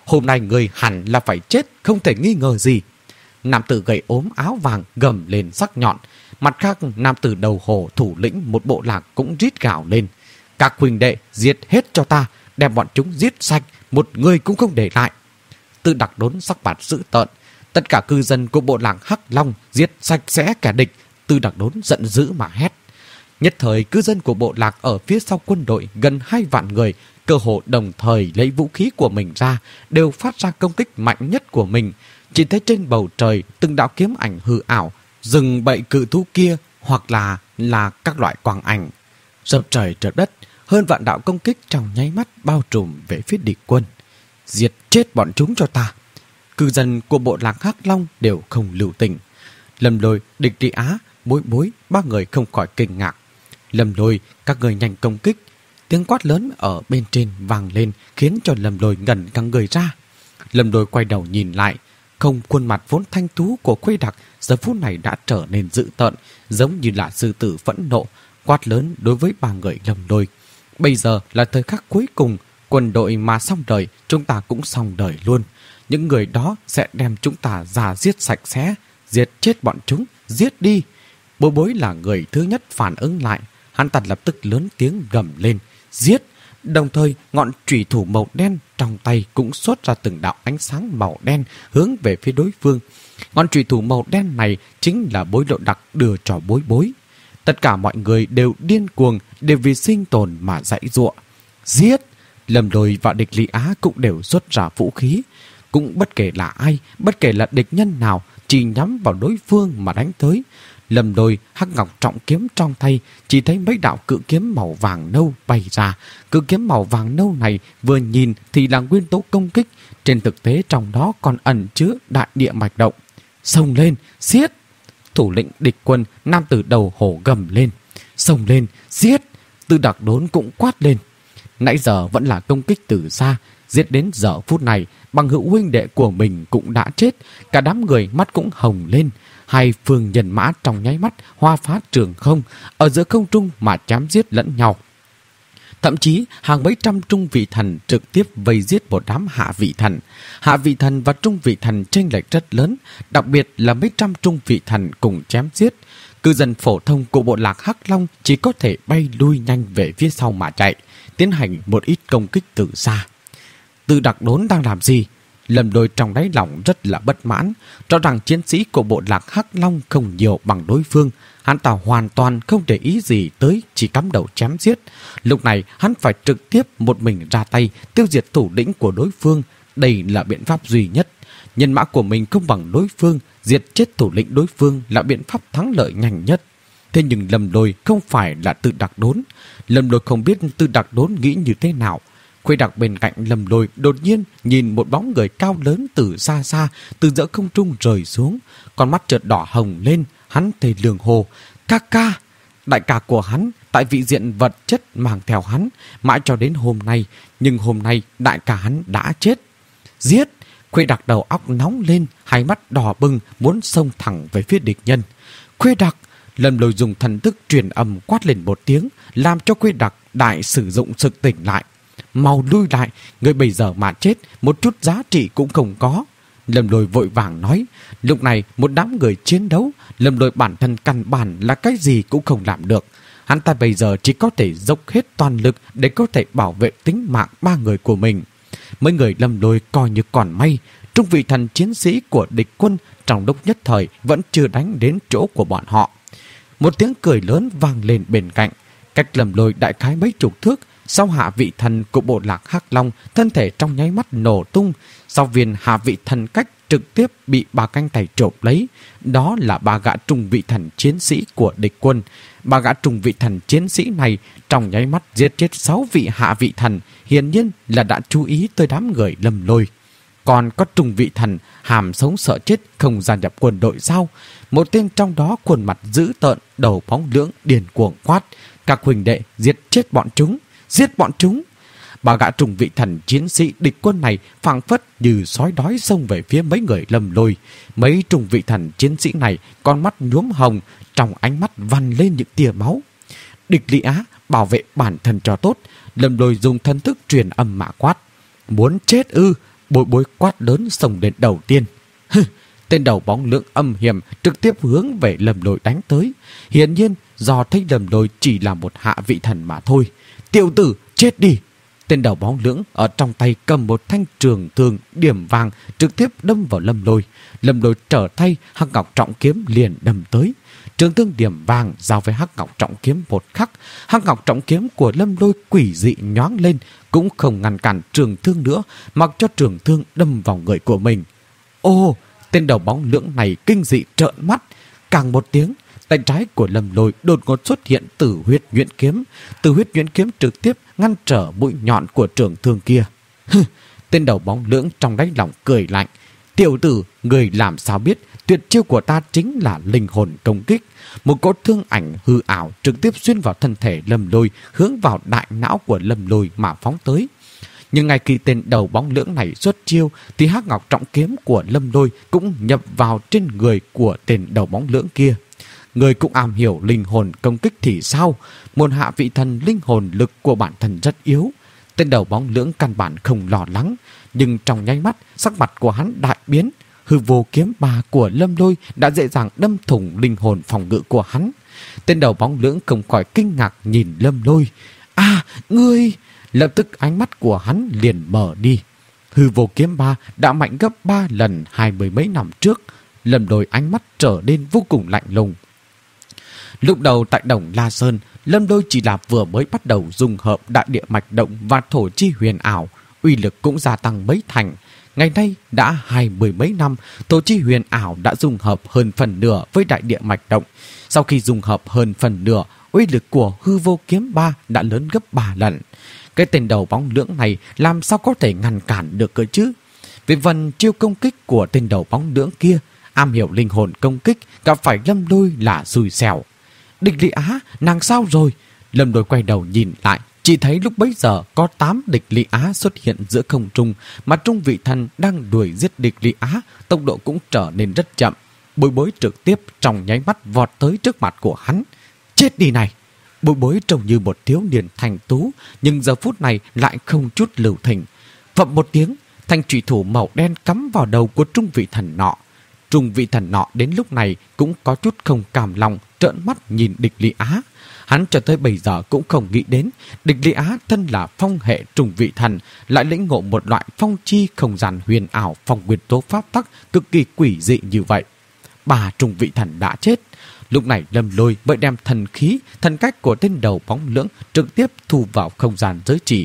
hôm nay người hẳn là phải chết, không thể nghi ngờ gì. Nam tử gầy ốm áo vàng gầm lên sắc nhọn. Mặt khác, nam tử đầu hồ thủ lĩnh một bộ lạc cũng rít gào lên. Các huynh đệ giết hết cho ta, đem bọn chúng giết sạch, một người cũng không để lại. Tư Đặc Đốn sắc mặt dữ tợn. Tất cả cư dân của bộ lạc Hắc Long giết sạch sẽ kẻ địch. Tư Đặc Đốn giận dữ mà hét. Nhất thời cư dân của bộ lạc ở phía sau quân đội gần hai vạn người, cơ hồ đồng thời lấy vũ khí của mình ra, đều phát ra công kích mạnh nhất của mình. Chỉ thấy trên bầu trời từng đạo kiếm ảnh hư ảo, rừng bậy cự thú kia, hoặc là là các loại quang ảnh. Dập trời trợt đất, hơn vạn đạo công kích trong nháy mắt bao trùm về phía địch quân. Diệt chết bọn chúng cho ta. Cư dân của bộ lạc Hắc Long đều không lưu tình. Lâm Lôi, Địch Trị Á, Bối Bối, ba người không khỏi kinh ngạc. Lâm Lôi, các người nhanh công kích. Tiếng quát lớn ở bên trên vang lên khiến cho Lâm Lôi ngẩn cả người ra. Lâm Lôi quay đầu nhìn lại, không, khuôn mặt vốn thanh tú của Khuê Đặc giờ phút này đã trở nên dữ tợn, giống như là sư tử phẫn nộ, quát lớn đối với ba người Lâm Lôi. Bây giờ là thời khắc cuối cùng, quân đội mà xong đời, chúng ta cũng xong đời luôn. Những người đó sẽ đem chúng ta ra giết sạch sẽ, giết chết bọn chúng, giết đi. Bối Bối là người thứ nhất phản ứng lại, hắn ta lập tức lớn tiếng gầm lên, giết. Đồng thời ngọn chủy thủ màu đen trong tay cũng xuất ra từng đạo ánh sáng màu đen hướng về phía đối phương. Ngọn chủy thủ màu đen này chính là Bối Lộ Đặc đưa cho Bối Bối. Tất cả mọi người đều điên cuồng, đều vì sinh tồn mà dãy giụa. Giết! Lâm Lôi và Địch Lý Á cũng đều xuất ra vũ khí. Cũng bất kể là ai, bất kể là địch nhân nào, chỉ nhắm vào đối phương mà đánh tới. Lâm Lôi hắc ngọc trọng kiếm trong tay, chỉ thấy mấy đạo cự kiếm màu vàng nâu bay ra. Cự kiếm màu vàng nâu này vừa nhìn thì là nguyên tố công kích, trên thực tế trong đó còn ẩn chứa đại địa mạch động. Xông lên, giết! Thủ lĩnh địch quân nam tử đầu hổ gầm lên. Xông lên, giết! Tư Đặc Đốn cũng quát lên. Nãy giờ vẫn là công kích từ xa, giết đến giờ phút này, bằng hữu huynh đệ của mình cũng đã chết, cả đám người mắt cũng hồng lên. Hai phương nhân mã trong nháy mắt hoa phá trường không, ở giữa không trung mà chém giết lẫn nhau. Thậm chí hàng mấy trăm trung vị thần trực tiếp vây giết một đám hạ vị thần. Hạ vị thần và trung vị thần chênh lệch rất lớn, đặc biệt là mấy trăm trung vị thần cùng chém giết. Cư dân phổ thông của bộ lạc Hắc Long chỉ có thể bay lui nhanh về phía sau mà chạy, tiến hành một ít công kích từ xa. Tư Đặc Đốn đang làm gì? Lâm Lôi trong đáy lòng rất là bất mãn, cho rằng chiến sĩ của bộ lạc Hắc Long không nhiều bằng đối phương. Hắn ta hoàn toàn không để ý gì tới, chỉ cắm đầu chém giết. Lúc này hắn phải trực tiếp một mình ra tay tiêu diệt thủ lĩnh của đối phương. Đây là biện pháp duy nhất. Nhân mã của mình không bằng đối phương, diệt chết thủ lĩnh đối phương là biện pháp thắng lợi nhanh nhất. Thế nhưng Lâm Lôi không phải là Tư Đặc Đốn. Lâm Lôi không biết Tư Đặc Đốn nghĩ như thế nào. Khuê Đặc bên cạnh Lâm Lôi đột nhiên nhìn một bóng người cao lớn từ xa xa, từ giữa không trung rơi xuống. Con mắt chợt đỏ hồng lên, hắn thề lường hồ. Ca ca! Đại ca của hắn, tại vị diện vật chất mang theo hắn, mãi cho đến hôm nay. Nhưng hôm nay đại ca hắn đã chết. Giết! Khuê Đặc đầu óc nóng lên, hai mắt đỏ bừng, muốn xông thẳng về phía địch nhân. Khuê Đặc! Lâm Lôi dùng thần thức truyền âm quát lên một tiếng, làm cho Khuê Đặc đại sử dụng sực tỉnh lại. Mau lui lại, người bây giờ mà chết, một chút giá trị cũng không có. Lâm Lôi vội vàng nói. Lúc này một đám người chiến đấu, Lâm Lôi bản thân căn bản là cái gì cũng không làm được. Hắn ta bây giờ chỉ có thể dốc hết toàn lực để có thể bảo vệ tính mạng ba người của mình. Mấy người Lâm Lôi coi như còn may, trung vị thần chiến sĩ của địch quân trong lúc nhất thời vẫn chưa đánh đến chỗ của bọn họ. Một tiếng cười lớn vang lên bên cạnh, cách Lâm Lôi đại khái mấy chục thước. Sau hạ vị thần của bộ lạc Hắc Long, thân thể trong nháy mắt nổ tung. Sau viên hạ vị thần cách trực tiếp bị ba cánh tay trộm lấy. Đó là ba gã trung vị thần chiến sĩ của địch quân. Ba gã trung vị thần chiến sĩ này trong nháy mắt giết chết sáu vị hạ vị thần, hiển nhiên là đã chú ý tới đám người Lâm Lôi. Còn có trung vị thần hàm sống sợ chết không gia nhập quân đội sao? Một tên trong đó khuôn mặt dữ tợn, đầu bóng lưỡng điên cuồng quát. Các huynh đệ giết chết bọn chúng, giết bọn chúng. Ba gã trùng vị thần chiến sĩ địch quân này phảng phất như sói đói xông về phía mấy người Lâm Lôi. Mấy trùng vị thần chiến sĩ này con mắt nhuốm hồng, trong ánh mắt vằn lên những tia máu. Địch Lý Á bảo vệ bản thân cho tốt. Lâm Lôi dùng thân thức truyền âm mạ quát. Muốn chết ư? Bối Bối quát lớn xông lên đầu tiên. Hừ, tên đầu bóng lưỡng âm hiểm trực tiếp hướng về Lâm Lôi đánh tới. Hiển nhiên do thấy Lâm Lôi chỉ là một hạ vị thần mà thôi. Tiểu tử, chết đi! Tên đầu bóng lưỡng ở trong tay cầm một thanh trường thương điểm vàng trực tiếp đâm vào Lâm Lôi. Lâm Lôi trở tay, hắc ngọc trọng kiếm liền đâm tới. Trường thương điểm vàng giao với hắc ngọc trọng kiếm một khắc. Hắc ngọc trọng kiếm của Lâm Lôi quỷ dị nhoáng lên, cũng không ngăn cản trường thương nữa, mặc cho trường thương đâm vào người của mình. Ô, tên đầu bóng lưỡng này kinh dị trợn mắt. Càng một tiếng, tay trái của Lâm Lôi đột ngột xuất hiện tử huyết nhuyễn kiếm. Tử huyết nhuyễn kiếm trực tiếp ngăn trở mũi nhọn của trường thương kia. Hừ, tên đầu bóng lưỡng trong đáy lòng cười lạnh. Tiểu tử, người làm sao biết tuyệt chiêu của ta chính là linh hồn công kích. Một cỗ thương ảnh hư ảo trực tiếp xuyên vào thân thể Lâm Lôi, hướng vào đại não của Lâm Lôi mà phóng tới. Nhưng ngay khi tên đầu bóng lưỡng này xuất chiêu thì hắc ngọc trọng kiếm của Lâm Lôi cũng nhập vào trên người của tên đầu bóng lưỡng kia. Người cũng am hiểu linh hồn công kích thì sao? Một hạ vị thần linh hồn lực của bản thân rất yếu. Tên đầu bóng lưỡng căn bản không lo lắng, nhưng trong nháy mắt sắc mặt của hắn đại biến. Hư vô kiếm bà của Lâm Lôi đã dễ dàng đâm thủng linh hồn phòng ngự của hắn. Tên đầu bóng lưỡng không khỏi kinh ngạc nhìn Lâm Lôi. À, ngươi! Lập tức ánh mắt của hắn liền mở đi. Hư vô kiếm ba đã mạnh gấp ba lần hai mươi mấy năm trước. Lâm Lôi ánh mắt trở nên vô cùng lạnh lùng. Lúc đầu tại Đồng La Sơn, Lâm Lôi chỉ là vừa mới bắt đầu dung hợp đại địa mạch động và thổ chi huyền ảo, uy lực cũng gia tăng mấy thành. Ngày nay đã hai mươi mấy năm, thổ chi huyền ảo đã dung hợp hơn phần nửa với đại địa mạch động. Sau khi dung hợp hơn phần nửa, uy lực của hư vô kiếm ba đã lớn gấp ba lần. Cái tên đầu bóng lưỡng này làm sao có thể ngăn cản được cơ chứ? Vì phần chiêu công kích của tên đầu bóng lưỡng kia, am hiểu linh hồn công kích, gặp phải Lâm Lôi là xui xẻo. Địch Lị Á, nàng sao rồi? Lâm Lôi quay đầu nhìn lại, chỉ thấy lúc bấy giờ có tám địch Lị Á xuất hiện giữa không trung, mà trung vị thần đang đuổi giết địch Lị Á, tốc độ cũng trở nên rất chậm. Bối Bối trực tiếp trong nháy mắt vọt tới trước mặt của hắn. Chết đi này! Bối Bối trông như một thiếu niên thành tú, nhưng giờ phút này lại không chút lưu tình. Phậm một tiếng, thanh trùy thủ màu đen cắm vào đầu của trung vị thần nọ. Trung vị thần nọ đến lúc này cũng có chút không cam lòng, trợn mắt nhìn địch Lị Á. Hắn cho tới bây giờ cũng không nghĩ đến địch Lị Á thân là phong hệ trung vị thần lại lĩnh ngộ một loại phong chi không gian huyền ảo phong nguyên tố pháp tắc cực kỳ quỷ dị như vậy. Bà trung vị thần đã chết. Lúc này Lâm Lôi mới đem thần khí, thần cách của tên đầu bóng lưỡng trực tiếp thu vào không gian giới chỉ.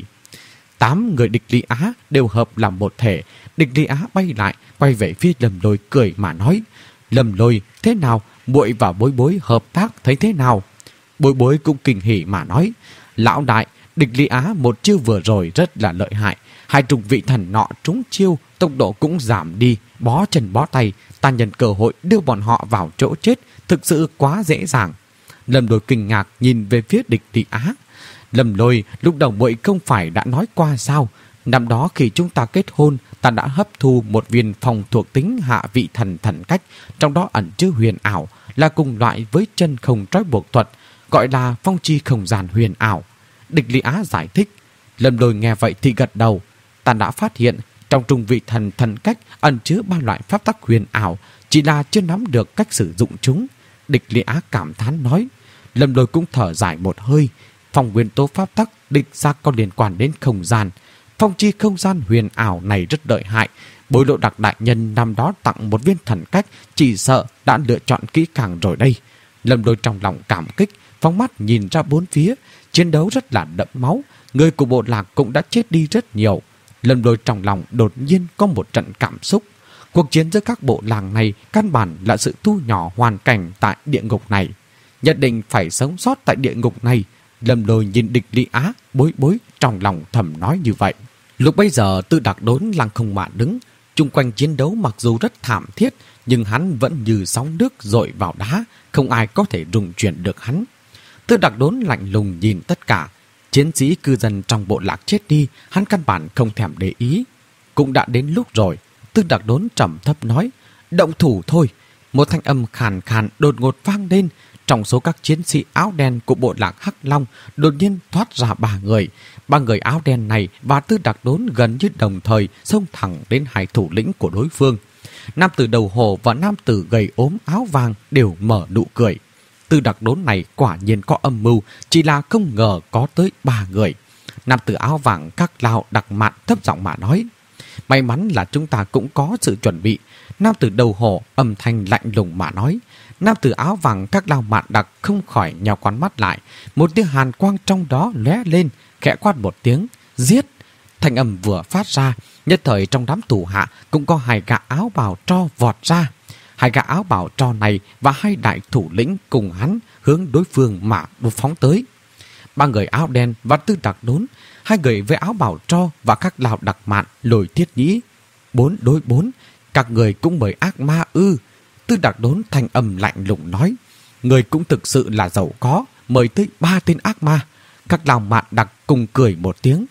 Tám người địch Lị Á đều hợp làm một thể. Địch Lị Á bay lại, quay về phía Lâm Lôi cười mà nói: Lâm Lôi, thế nào? Muội và Bối Bối hợp tác thấy thế nào? Bối Bối cũng kinh hỉ mà nói: Lão đại, địch Lị Á một chiêu vừa rồi rất là lợi hại. Hai trùng vị thần nọ trúng chiêu, tốc độ cũng giảm đi, bó chân bó tay. Ta nhân cơ hội đưa bọn họ vào chỗ chết, thực sự quá dễ dàng. Lâm Lôi kinh ngạc nhìn về phía địch Lị Á. Lâm Lôi, lúc đầu muội không phải đã nói qua sao? Năm đó khi chúng ta kết hôn, ta đã hấp thu một viên phong thuộc tính hạ vị thần thần cách, trong đó ẩn chứa huyền ảo, là cùng loại với chân không trói buộc thuật, gọi là phong chi không gian huyền ảo. Địch Lị Á giải thích. Lâm Lôi nghe vậy thì gật đầu. Ta đã phát hiện trong trung vị thần thần cách ẩn chứa ba loại pháp tắc huyền ảo, chỉ là chưa nắm được cách sử dụng chúng. Địch Lị Á cảm thán nói. Lâm Lôi cũng thở dài một hơi. Phong nguyên tố pháp tắc địch ra có liên quan đến không gian. Phong chi không gian huyền ảo này rất lợi hại. Bối Lộ Đặc đại nhân năm đó tặng một viên thần cách, chỉ sợ đã lựa chọn kỹ càng rồi đây. Lâm Lôi trong lòng cảm kích, phóng mắt nhìn ra bốn phía. Chiến đấu rất là đẫm máu, người của bộ lạc cũng đã chết đi rất nhiều. Lâm Lôi trong lòng đột nhiên có một trận cảm xúc. Cuộc chiến giữa các bộ làng này căn bản là sự thu nhỏ hoàn cảnh tại địa ngục này. Nhất định phải sống sót tại địa ngục này. Lâm Lôi nhìn địch Lị Á, Bối Bối trong lòng thầm nói như vậy. Lúc bây giờ Tư Đặc Đốn lăng không mà đứng, chung quanh chiến đấu mặc dù rất thảm thiết, nhưng hắn vẫn như sóng nước dội vào đá, không ai có thể rung chuyển được hắn. Tư Đặc Đốn lạnh lùng nhìn tất cả. Chiến sĩ cư dân trong bộ lạc chết đi, hắn căn bản không thèm để ý. Cũng đã đến lúc rồi. Tư Đặc Đốn trầm thấp nói: Động thủ thôi. Một thanh âm khàn khàn đột ngột vang lên. Trong số các chiến sĩ áo đen của bộ lạc Hắc Long đột nhiên thoát ra ba người. ba người áo đen này và Tư Đặc Đốn gần như đồng thời xông thẳng đến hai thủ lĩnh của đối phương. Nam tử đầu hổ và nam tử gầy ốm áo vàng đều mở nụ cười. Tư Đặc Đốn này quả nhiên có âm mưu, chỉ là không ngờ có tới ba người. Nam tử áo vàng các lao đặc mạn thấp giọng mà nói. May mắn là chúng ta cũng có sự chuẩn bị. Nam tử đầu hổ âm thanh lạnh lùng mà nói. Nam tử áo vàng các lao mạn đặc không khỏi nhào quán mắt lại. Một tia hàn quang trong đó lóe lên, khẽ quát một tiếng, giết. Thanh âm vừa phát ra, nhất thời trong đám thủ hạ cũng có hai gã áo bào tro vọt ra. Hai gã áo bào tro này và hai đại thủ lĩnh cùng hắn hướng đối phương mà đột phóng tới. Ba người áo đen và Tư Đặc Đốn, hai người với áo bào tro và các lão đặc mạn Lôi Thiết Nhĩ. Bốn đối bốn, các người cũng mời ác ma ư? Tư Đặc Đốn thanh âm lạnh lùng nói. Người cũng thực sự là giàu có, mời tới ba tên ác ma. Các lão mạn đặc cùng cười một tiếng.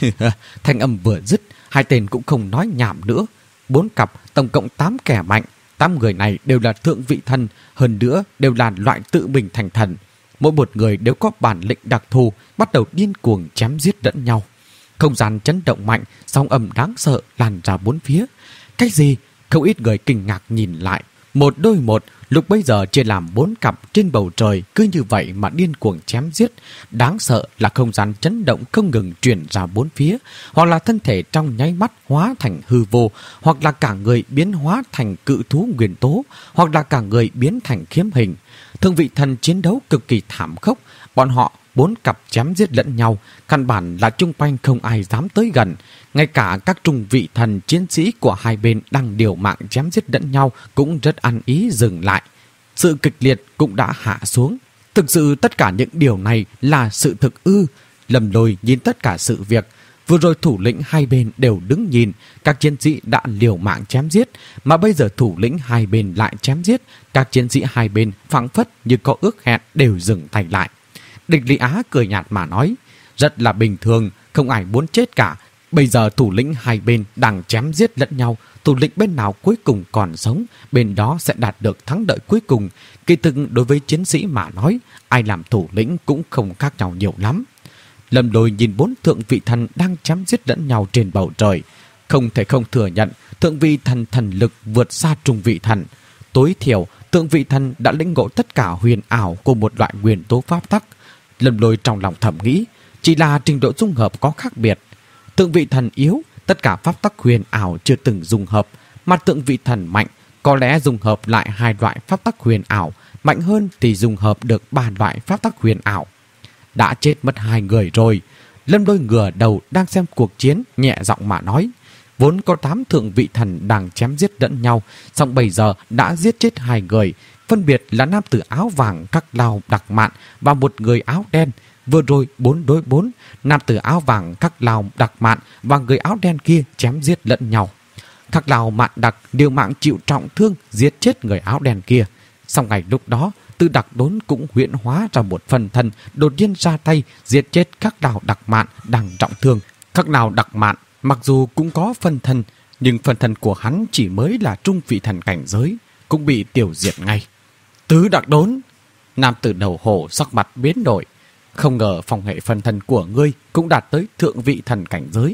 Thanh âm vừa dứt, hai tên cũng không nói nhảm nữa. Bốn cặp, tổng cộng tám kẻ mạnh. Tám người này đều là thượng vị thần, hơn nữa đều là loại tự mình thành thần. Mỗi một người đều có bản lĩnh đặc thù, bắt đầu điên cuồng chém giết lẫn nhau. Không gian chấn động mạnh, sóng âm đáng sợ lan ra bốn phía. Cái gì? Không ít người kinh ngạc nhìn lại. Một đôi một, lúc bây giờ chia làm bốn cặp trên bầu trời, cứ như vậy mà điên cuồng chém giết. Đáng sợ là không gian chấn động không ngừng truyền ra bốn phía, hoặc là thân thể trong nháy mắt hóa thành hư vô, hoặc là cả người biến hóa thành cự thú nguyên tố, hoặc là cả người biến thành khiếm hình. Thượng vị thần chiến đấu cực kỳ thảm khốc, bọn họ bốn cặp chém giết lẫn nhau, căn bản là chung quanh không ai dám tới gần. Ngay cả các trung vị thần chiến sĩ của hai bên đang điều mạng chém giết lẫn nhau cũng rất ăn ý dừng lại. Sự kịch liệt cũng đã hạ xuống. Thực sự tất cả những điều này là sự thực ư? Lâm Lôi nhìn tất cả sự việc. Vừa rồi thủ lĩnh hai bên đều đứng nhìn, các chiến sĩ đã liều mạng chém giết, mà bây giờ thủ lĩnh hai bên lại chém giết, các chiến sĩ hai bên phảng phất như có ước hẹn đều dừng tay lại. Địch Lý Á cười nhạt mà nói, rất là bình thường, không ai muốn chết cả. Bây giờ thủ lĩnh hai bên đang chém giết lẫn nhau, thủ lĩnh bên nào cuối cùng còn sống, bên đó sẽ đạt được thắng lợi cuối cùng. Kỳ thực đối với chiến sĩ mà nói, ai làm thủ lĩnh cũng không khác nhau nhiều lắm. Lâm Lôi nhìn bốn thượng vị thần đang chém giết lẫn nhau trên bầu trời. Không thể không thừa nhận, thượng vị thần thần lực vượt xa trung vị thần. Tối thiểu, thượng vị thần đã lĩnh ngộ tất cả huyền ảo của một loại nguyên tố pháp tắc. Lâm Lôi trong lòng thầm nghĩ, chỉ là trình độ dung hợp có khác biệt. Thượng vị thần yếu, tất cả pháp tắc huyền ảo chưa từng dung hợp, mà thượng vị thần mạnh, có lẽ dung hợp lại hai loại pháp tắc huyền ảo, mạnh hơn thì dung hợp được ba loại pháp tắc huyền ảo. Đã chết mất hai người rồi. Lâm Lôi ngửa đầu đang xem cuộc chiến, nhẹ giọng mà nói. Vốn có tám thượng vị thần đang chém giết lẫn nhau, song bây giờ đã giết chết hai người, phân biệt là nam tử áo vàng các lao đặc mạn và một người áo đen. Vừa rồi bốn đối bốn, nam tử áo vàng các lao đặc mạn và người áo đen kia chém giết lẫn nhau. Các lao mạn đặc liều mạng chịu trọng thương giết chết người áo đen kia. Sau ngày lúc đó, Tư Đặc Đốn cũng huyễn hóa ra một phần thân, đột nhiên ra tay giết chết các lao đặc mạn đang trọng thương. Các lao đặc mạn mặc dù cũng có phân thân, nhưng phần thân của hắn chỉ mới là trung vị thần cảnh giới, cũng bị tiêu diệt ngay. Tứ Đặc Đốn, nam tử đầu hổ sắc mặt biến đổi. Không ngờ phòng hệ phân thân của ngươi cũng đạt tới thượng vị thần cảnh giới.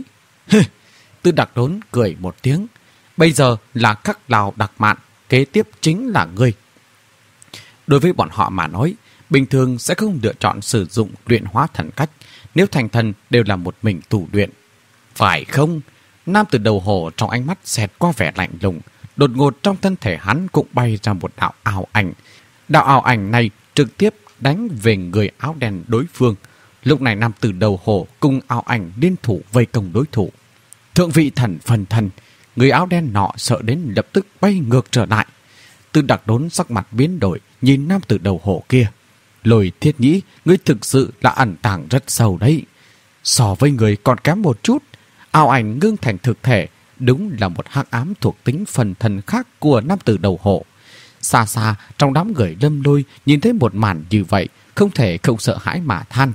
Tư Đặc Đốn cười một tiếng. Bây giờ là các lao đặc mạn, kế tiếp chính là ngươi. Đối với bọn họ mà nói, bình thường sẽ không lựa chọn sử dụng luyện hóa thần cách, nếu thành thần đều là một mình tu luyện. Phải không? Nam tử đầu hổ trong ánh mắt xẹt qua vẻ lạnh lùng, đột ngột trong thân thể hắn cũng bay ra một đạo ảo ảnh. Đạo ảo ảnh này trực tiếp đánh về người áo đen đối phương. Lúc này nam tử đầu hổ cùng ảo ảnh liên thủ vây công đối thủ. Thượng vị thần phần thần, người áo đen nọ sợ đến lập tức bay ngược trở lại. Tư Đặc Đốn sắc mặt biến đổi, nhìn nam tử đầu hổ kia. Lôi Thiết Nhĩ, ngươi thực sự là ẩn tàng rất sâu đấy. So với người còn kém một chút. Ảo ảnh ngưng thành thực thể, đúng là một hắc ám thuộc tính phần thần khác của nam tử đầu hổ. Xa xa, trong đám người Lâm Lôi nhìn thấy một màn như vậy, không thể không sợ hãi mà than.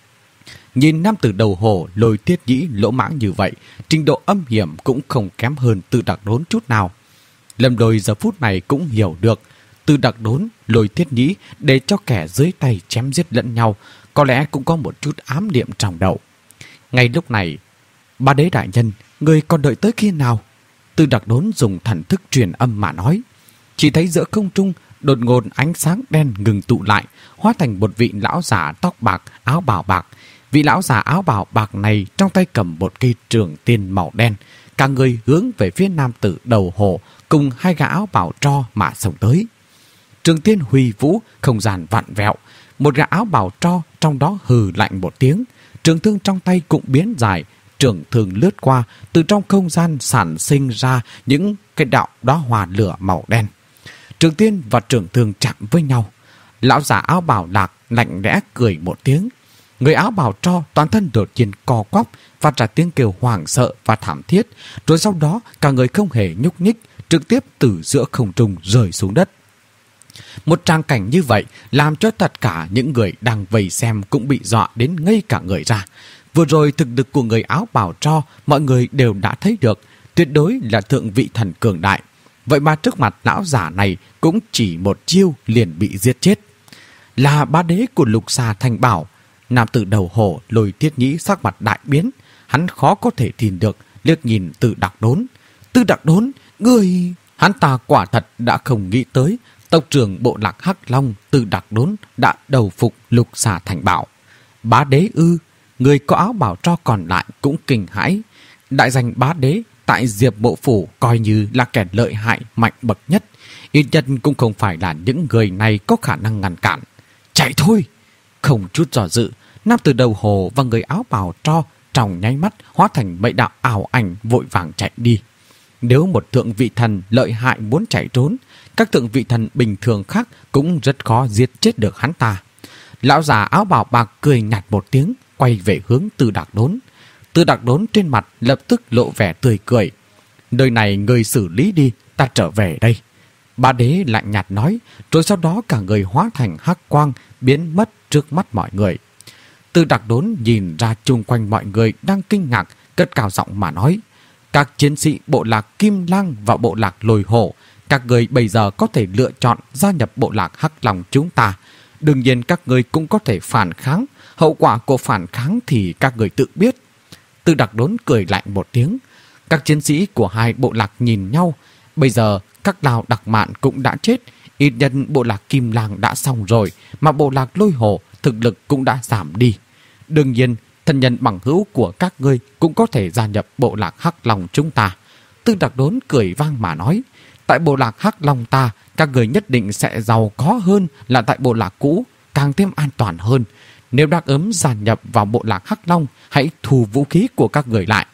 Nhìn nam tử đầu hổ Lôi Thiết Nhĩ lỗ mãng như vậy, trình độ âm hiểm cũng không kém hơn Tư Đặc Đốn chút nào. Lâm Lôi giờ phút này cũng hiểu được, Tư Đặc Đốn, Lôi Thiết Nhĩ để cho kẻ dưới tay chém giết lẫn nhau, có lẽ cũng có một chút ám niệm trong đầu. Ngay lúc này, Bá Đế đại nhân, người còn đợi tới khi nào? Tư Đặc Đốn dùng thần thức truyền âm mà nói. Chỉ thấy giữa không trung đột ngột ánh sáng đen ngừng tụ lại, hóa thành một vị lão giả tóc bạc, áo bào bạc. Vị lão giả áo bào bạc này trong tay cầm một cây trường tiên màu đen, cả người hướng về phía nam tử đầu hồ cùng hai gã áo bào tro mà xông tới. Trường tiên huy vũ, không gian vặn vẹo, một gã áo bào tro trong đó hừ lạnh một tiếng, trường thương trong tay cũng biến dài, trường thương lướt qua, từ trong không gian sản sinh ra những cái đạo đóa hoa lửa màu đen. Trường tiên và trường thương chạm với nhau. Lão giả áo bào lạc lạnh lẽ cười một tiếng. Người áo bào tro toàn thân đột nhiên co quắp, phát ra tiếng kêu hoảng sợ và thảm thiết, rồi sau đó cả người không hề nhúc nhích, trực tiếp từ giữa không trung rơi xuống đất. Một tràng cảnh như vậy làm cho tất cả những người đang vây xem cũng bị dọa đến ngây cả người ra. Vừa rồi thực lực của người áo bào tro mọi người đều đã thấy được, tuyệt đối là thượng vị thần cường đại. Vậy mà trước mặt lão giả này cũng chỉ một chiêu liền bị giết chết. Là Bá Đế của Lục Xà Thành Bảo. Nam tử đầu hổ Lôi Thiết Nhĩ sắc mặt đại biến, hắn khó có thể tin được, liếc nhìn Tư Đặc Đốn. Tư Đặc Đốn, người... Hắn ta quả thật đã không nghĩ tới tộc trưởng bộ lạc Hắc Long Tư Đặc Đốn đã đầu phục Lục Xà Thành Bảo. Bá Đế ư? Người có áo bào tro còn lại cũng kinh hãi. Đại danh Bá Đế tại Diệp Bộ Phủ coi như là kẻ lợi hại mạnh bậc nhất, ít nhất cũng không phải là những người này có khả năng ngăn cản. Chạy thôi! Không chút do dự, nam tử đầu hồ và người áo bào tro trong nháy mắt hóa thành mấy đạo ảo ảnh vội vàng chạy đi. Nếu một thượng vị thần lợi hại muốn chạy trốn, các thượng vị thần bình thường khác cũng rất khó giết chết được hắn ta. Lão già áo bào bạc cười nhạt một tiếng, quay về hướng Tư Đặc Đốn. Tư Đặc Đốn trên mặt lập tức lộ vẻ tươi cười. Nơi này người xử lý đi, ta trở về đây. Bá Đế lạnh nhạt nói, rồi sau đó cả người hóa thành hắc quang biến mất trước mắt mọi người. Tư Đặc Đốn nhìn ra chung quanh mọi người đang kinh ngạc, cất cao giọng mà nói: các chiến sĩ bộ lạc Kim Lang và bộ lạc Lôi Hổ, các người bây giờ có thể lựa chọn gia nhập bộ lạc Hắc Long chúng ta. Đương nhiên các người cũng có thể phản kháng, hậu quả của phản kháng thì các người tự biết. Tư Đặc Đốn cười lạnh một tiếng. Các chiến sĩ của hai bộ lạc nhìn nhau. Bây giờ các Lào Đặc Mạn cũng đã chết, ít nhân bộ lạc Kim Lang đã xong rồi, mà bộ lạc Lôi Hổ thực lực cũng đã giảm đi. Đương nhiên thân nhân bằng hữu của các ngươi cũng có thể gia nhập bộ lạc Hắc Long chúng ta. Tư Đặc Đốn cười vang mà nói: tại bộ lạc Hắc Long ta, các người nhất định sẽ giàu có hơn là tại bộ lạc cũ, càng thêm an toàn hơn. Nếu đáp ứng gia nhập vào bộ lạc Hắc Long, hãy thu vũ khí của các người lại.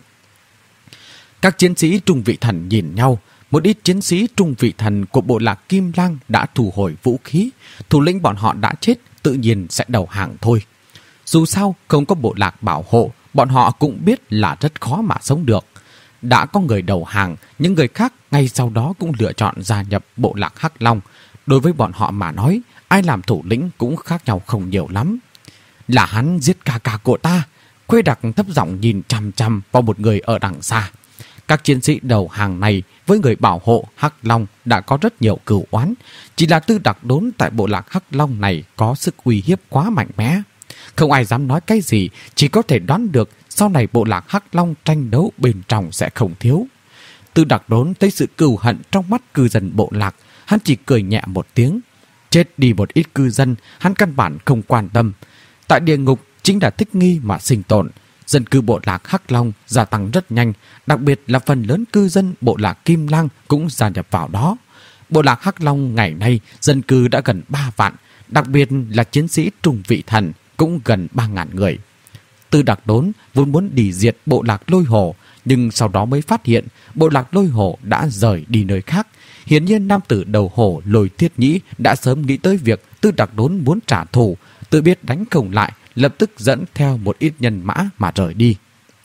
Các chiến sĩ trung vị thần nhìn nhau. Một ít chiến sĩ trung vị thần của bộ lạc Kim Lang đã thu hồi vũ khí. Thủ lĩnh bọn họ đã chết, tự nhiên sẽ đầu hàng thôi. Dù sao không có bộ lạc bảo hộ, bọn họ cũng biết là rất khó mà sống được. Đã có người đầu hàng, những người khác ngay sau đó cũng lựa chọn gia nhập bộ lạc Hắc Long. Đối với bọn họ mà nói, ai làm thủ lĩnh cũng khác nhau không nhiều lắm. Là hắn giết ca ca của ta. Khuê Đặc thấp giọng nhìn chằm chằm vào một người ở đằng xa. Các chiến sĩ đầu hàng này với người bảo hộ Hắc Long đã có rất nhiều cừu oán. Chỉ là Tư Đặc Đốn tại bộ lạc Hắc Long này có sức uy hiếp quá mạnh mẽ. Không ai dám nói cái gì, chỉ có thể đoán được sau này bộ lạc Hắc Long tranh đấu bên trong sẽ không thiếu. Tư Đặc Đốn thấy sự cừu hận trong mắt cư dân bộ lạc, hắn chỉ cười nhẹ một tiếng. Chết đi một ít cư dân, hắn căn bản không quan tâm. Tại địa ngục chính là thích nghi mà sinh tồn. Dân cư bộ lạc Hắc Long gia tăng rất nhanh, đặc biệt là phần lớn cư dân bộ lạc Kim Lang cũng gia nhập vào đó. Bộ lạc Hắc Long ngày nay dân cư đã gần ba vạn, đặc biệt là chiến sĩ trung vị thần cũng gần ba ngàn người. Tư Đặc Đốn vốn muốn đi diệt bộ lạc Lôi Hổ, nhưng sau đó mới phát hiện bộ lạc Lôi Hổ đã rời đi nơi khác. Hiển nhiên nam tử đầu hổ Lôi Thiết Nhĩ đã sớm nghĩ tới việc Tư Đặc Đốn muốn trả thù, tự biết đánh không lại, lập tức dẫn theo một ít nhân mã mà rời đi.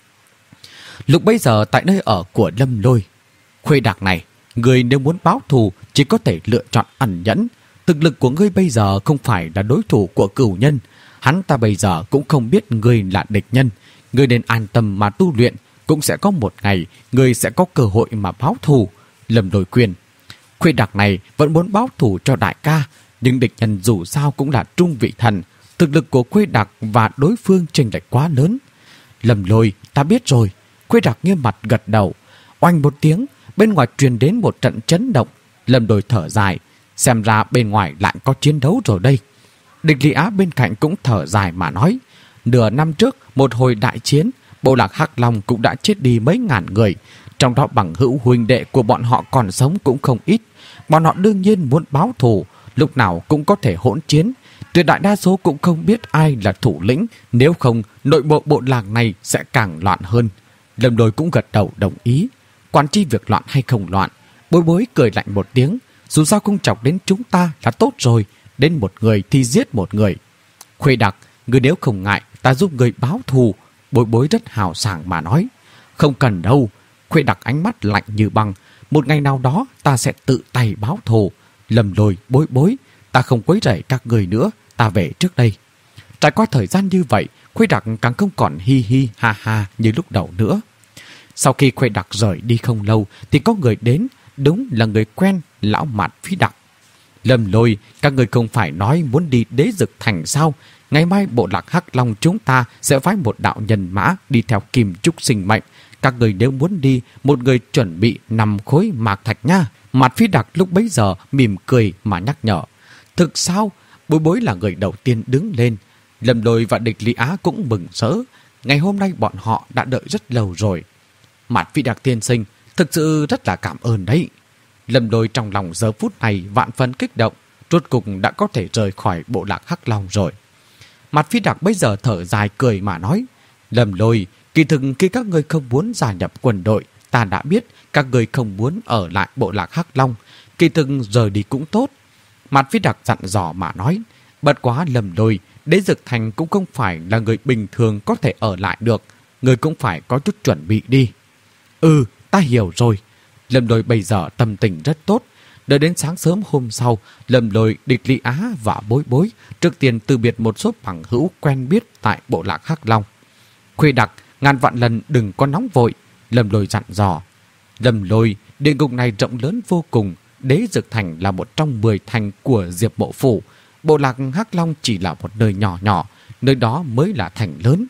Lúc bấy giờ tại nơi ở của Lâm Lôi, Khuê Đặc này, người nếu muốn báo thù chỉ có thể lựa chọn ẩn nhẫn. Thực lực của ngươi bây giờ không phải là đối thủ của cửu nhân. Hắn ta bây giờ cũng không biết ngươi là địch nhân. Ngươi nên an tâm mà tu luyện, cũng sẽ có một ngày ngươi sẽ có cơ hội mà báo thù. Lâm Lôi khuyên. Khuê Đặc này vẫn muốn báo thù cho đại ca, nhưng địch nhân dù sao cũng là trung vị thần. Thực lực của Khuê Đặc và đối phương chênh lệch quá lớn. Lâm Lôi, ta biết rồi. Khuê Đặc nghiêm mặt gật đầu. Oanh một tiếng, bên ngoài truyền đến một trận chấn động. Lâm Lôi thở dài, xem ra bên ngoài lại có chiến đấu rồi đây. Địch Lý Á bên cạnh cũng thở dài mà nói, nửa năm trước, một hồi đại chiến, bộ lạc Hắc Long cũng đã chết đi mấy ngàn người, trong đó bằng hữu huynh đệ của bọn họ còn sống cũng không ít. Bọn họ đương nhiên muốn báo thù, lúc nào cũng có thể hỗn chiến. Tuyệt đại đa số cũng không biết ai là thủ lĩnh, nếu không nội bộ bộ lạc này sẽ càng loạn hơn. Lâm Lôi cũng gật đầu đồng ý. Quản chi việc loạn hay không loạn, Bối Bối cười lạnh một tiếng, dù sao không chọc đến chúng ta là tốt rồi, đến một người thì giết một người. Khuê Đặc, người nếu không ngại, ta giúp người báo thù. Bối Bối rất hào sảng mà nói. Không cần đâu. Khuê Đặc ánh mắt lạnh như băng. Một ngày nào đó ta sẽ tự tay báo thù. Lâm Lôi, Bối Bối, ta không quấy rầy các người nữa, ta về trước đây. Trải qua thời gian như vậy, Khuê Đặc càng không còn hi hi ha ha như lúc đầu nữa. Sau khi Khuê Đặc rời đi không lâu thì có người đến, đúng là người quen, lão Mạt Phi Đặc. Lâm Lôi, các người không phải nói muốn đi Đế Dực Thành sao? Ngày mai bộ lạc Hắc Long chúng ta sẽ phái một đạo nhân mã đi theo Kim Trúc Sinh Mệnh. Các người nếu muốn đi, một người chuẩn bị năm khối mạc thạch nha. Mạt Phi Đặc lúc bấy giờ mỉm cười mà nhắc nhở. Thực sao? Bối Bối là người đầu tiên đứng lên. Lâm Lôi và Địch Lý Á cũng mừng rỡ. Ngày hôm nay bọn họ đã đợi rất lâu rồi. Mạt Phi Đặc tiên sinh, thực sự rất là cảm ơn đấy. Lâm Lôi trong lòng giờ phút này vạn phần kích động, rốt cục đã có thể rời khỏi bộ lạc Hắc Long rồi. Mạt Phi Đặc bây giờ thở dài cười mà nói, Lâm Lôi, kỳ thực khi các ngươi không muốn gia nhập quân đội, ta đã biết các ngươi không muốn ở lại bộ lạc Hắc Long, kỳ thực rời đi cũng tốt. Mạt Phi Đặc dặn dò mà nói, bất quá Lâm Lôi, Đế Dực Thành cũng không phải là người bình thường có thể ở lại được, người cũng phải có chút chuẩn bị đi. Ừ, ta hiểu rồi. Lâm Lôi bây giờ tâm tình rất tốt. Đợi đến sáng sớm hôm sau, Lâm Lôi, Địch Lý Á và Bối Bối trước tiên từ biệt một số bằng hữu quen biết tại bộ lạc Hắc Long. Khuê Đặc, ngàn vạn lần đừng có nóng vội. Lâm Lôi dặn dò. Lâm Lôi, địa ngục này rộng lớn vô cùng. Đế Dực Thành là một trong mười thành của Diệp Mộ Phủ. Bộ lạc Hắc Long chỉ là một nơi nhỏ nhỏ, nơi đó mới là thành lớn.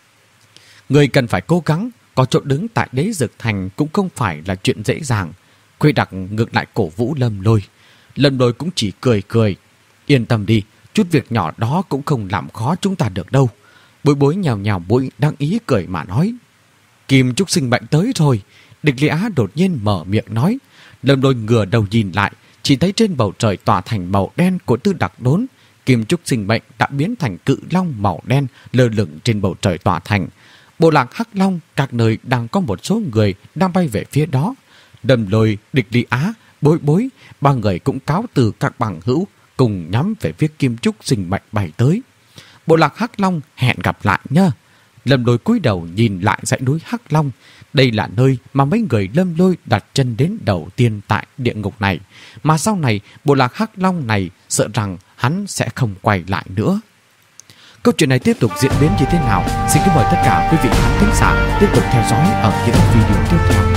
Người cần phải cố gắng, có chỗ đứng tại Đế Dực Thành cũng không phải là chuyện dễ dàng. Khuê Đặc ngược lại cổ vũ Lâm Lôi. Lâm Lôi cũng chỉ cười cười. Yên tâm đi, chút việc nhỏ đó cũng không làm khó chúng ta được đâu. Bối Bối nhào nhào mũi đang ý cười mà nói. Kim Trúc Sinh Mệnh tới rồi. Địch Lý Á đột nhiên mở miệng nói. Lâm Lôi ngửa đầu nhìn lại, chỉ thấy trên bầu trời tỏa thành màu đen của Tư Đặc Đốn. Kim Trúc Sinh Mệnh đã biến thành cự long màu đen lơ lửng trên bầu trời tỏa thành. Bộ lạc Hắc Long các nơi đang có một số người đang bay về phía đó. Lâm Lôi, Địch Lý Á, Bối Bối, ba người cũng cáo từ các bằng hữu cùng nhắm về phía Kim Trúc Sinh Mệnh bay tới. Bộ lạc Hắc Long hẹn gặp lại nhá. Lâm Lôi cúi đầu nhìn lại dãy núi Hắc Long. Đây là nơi mà mấy người Lâm Lôi đặt chân đến đầu tiên tại địa ngục này. Mà sau này, bộ lạc Hắc Long này sợ rằng hắn sẽ không quay lại nữa. Câu chuyện này tiếp tục diễn biến như thế nào? Xin kính mời tất cả quý vị khán thính giả tiếp tục theo dõi ở những video tiếp theo.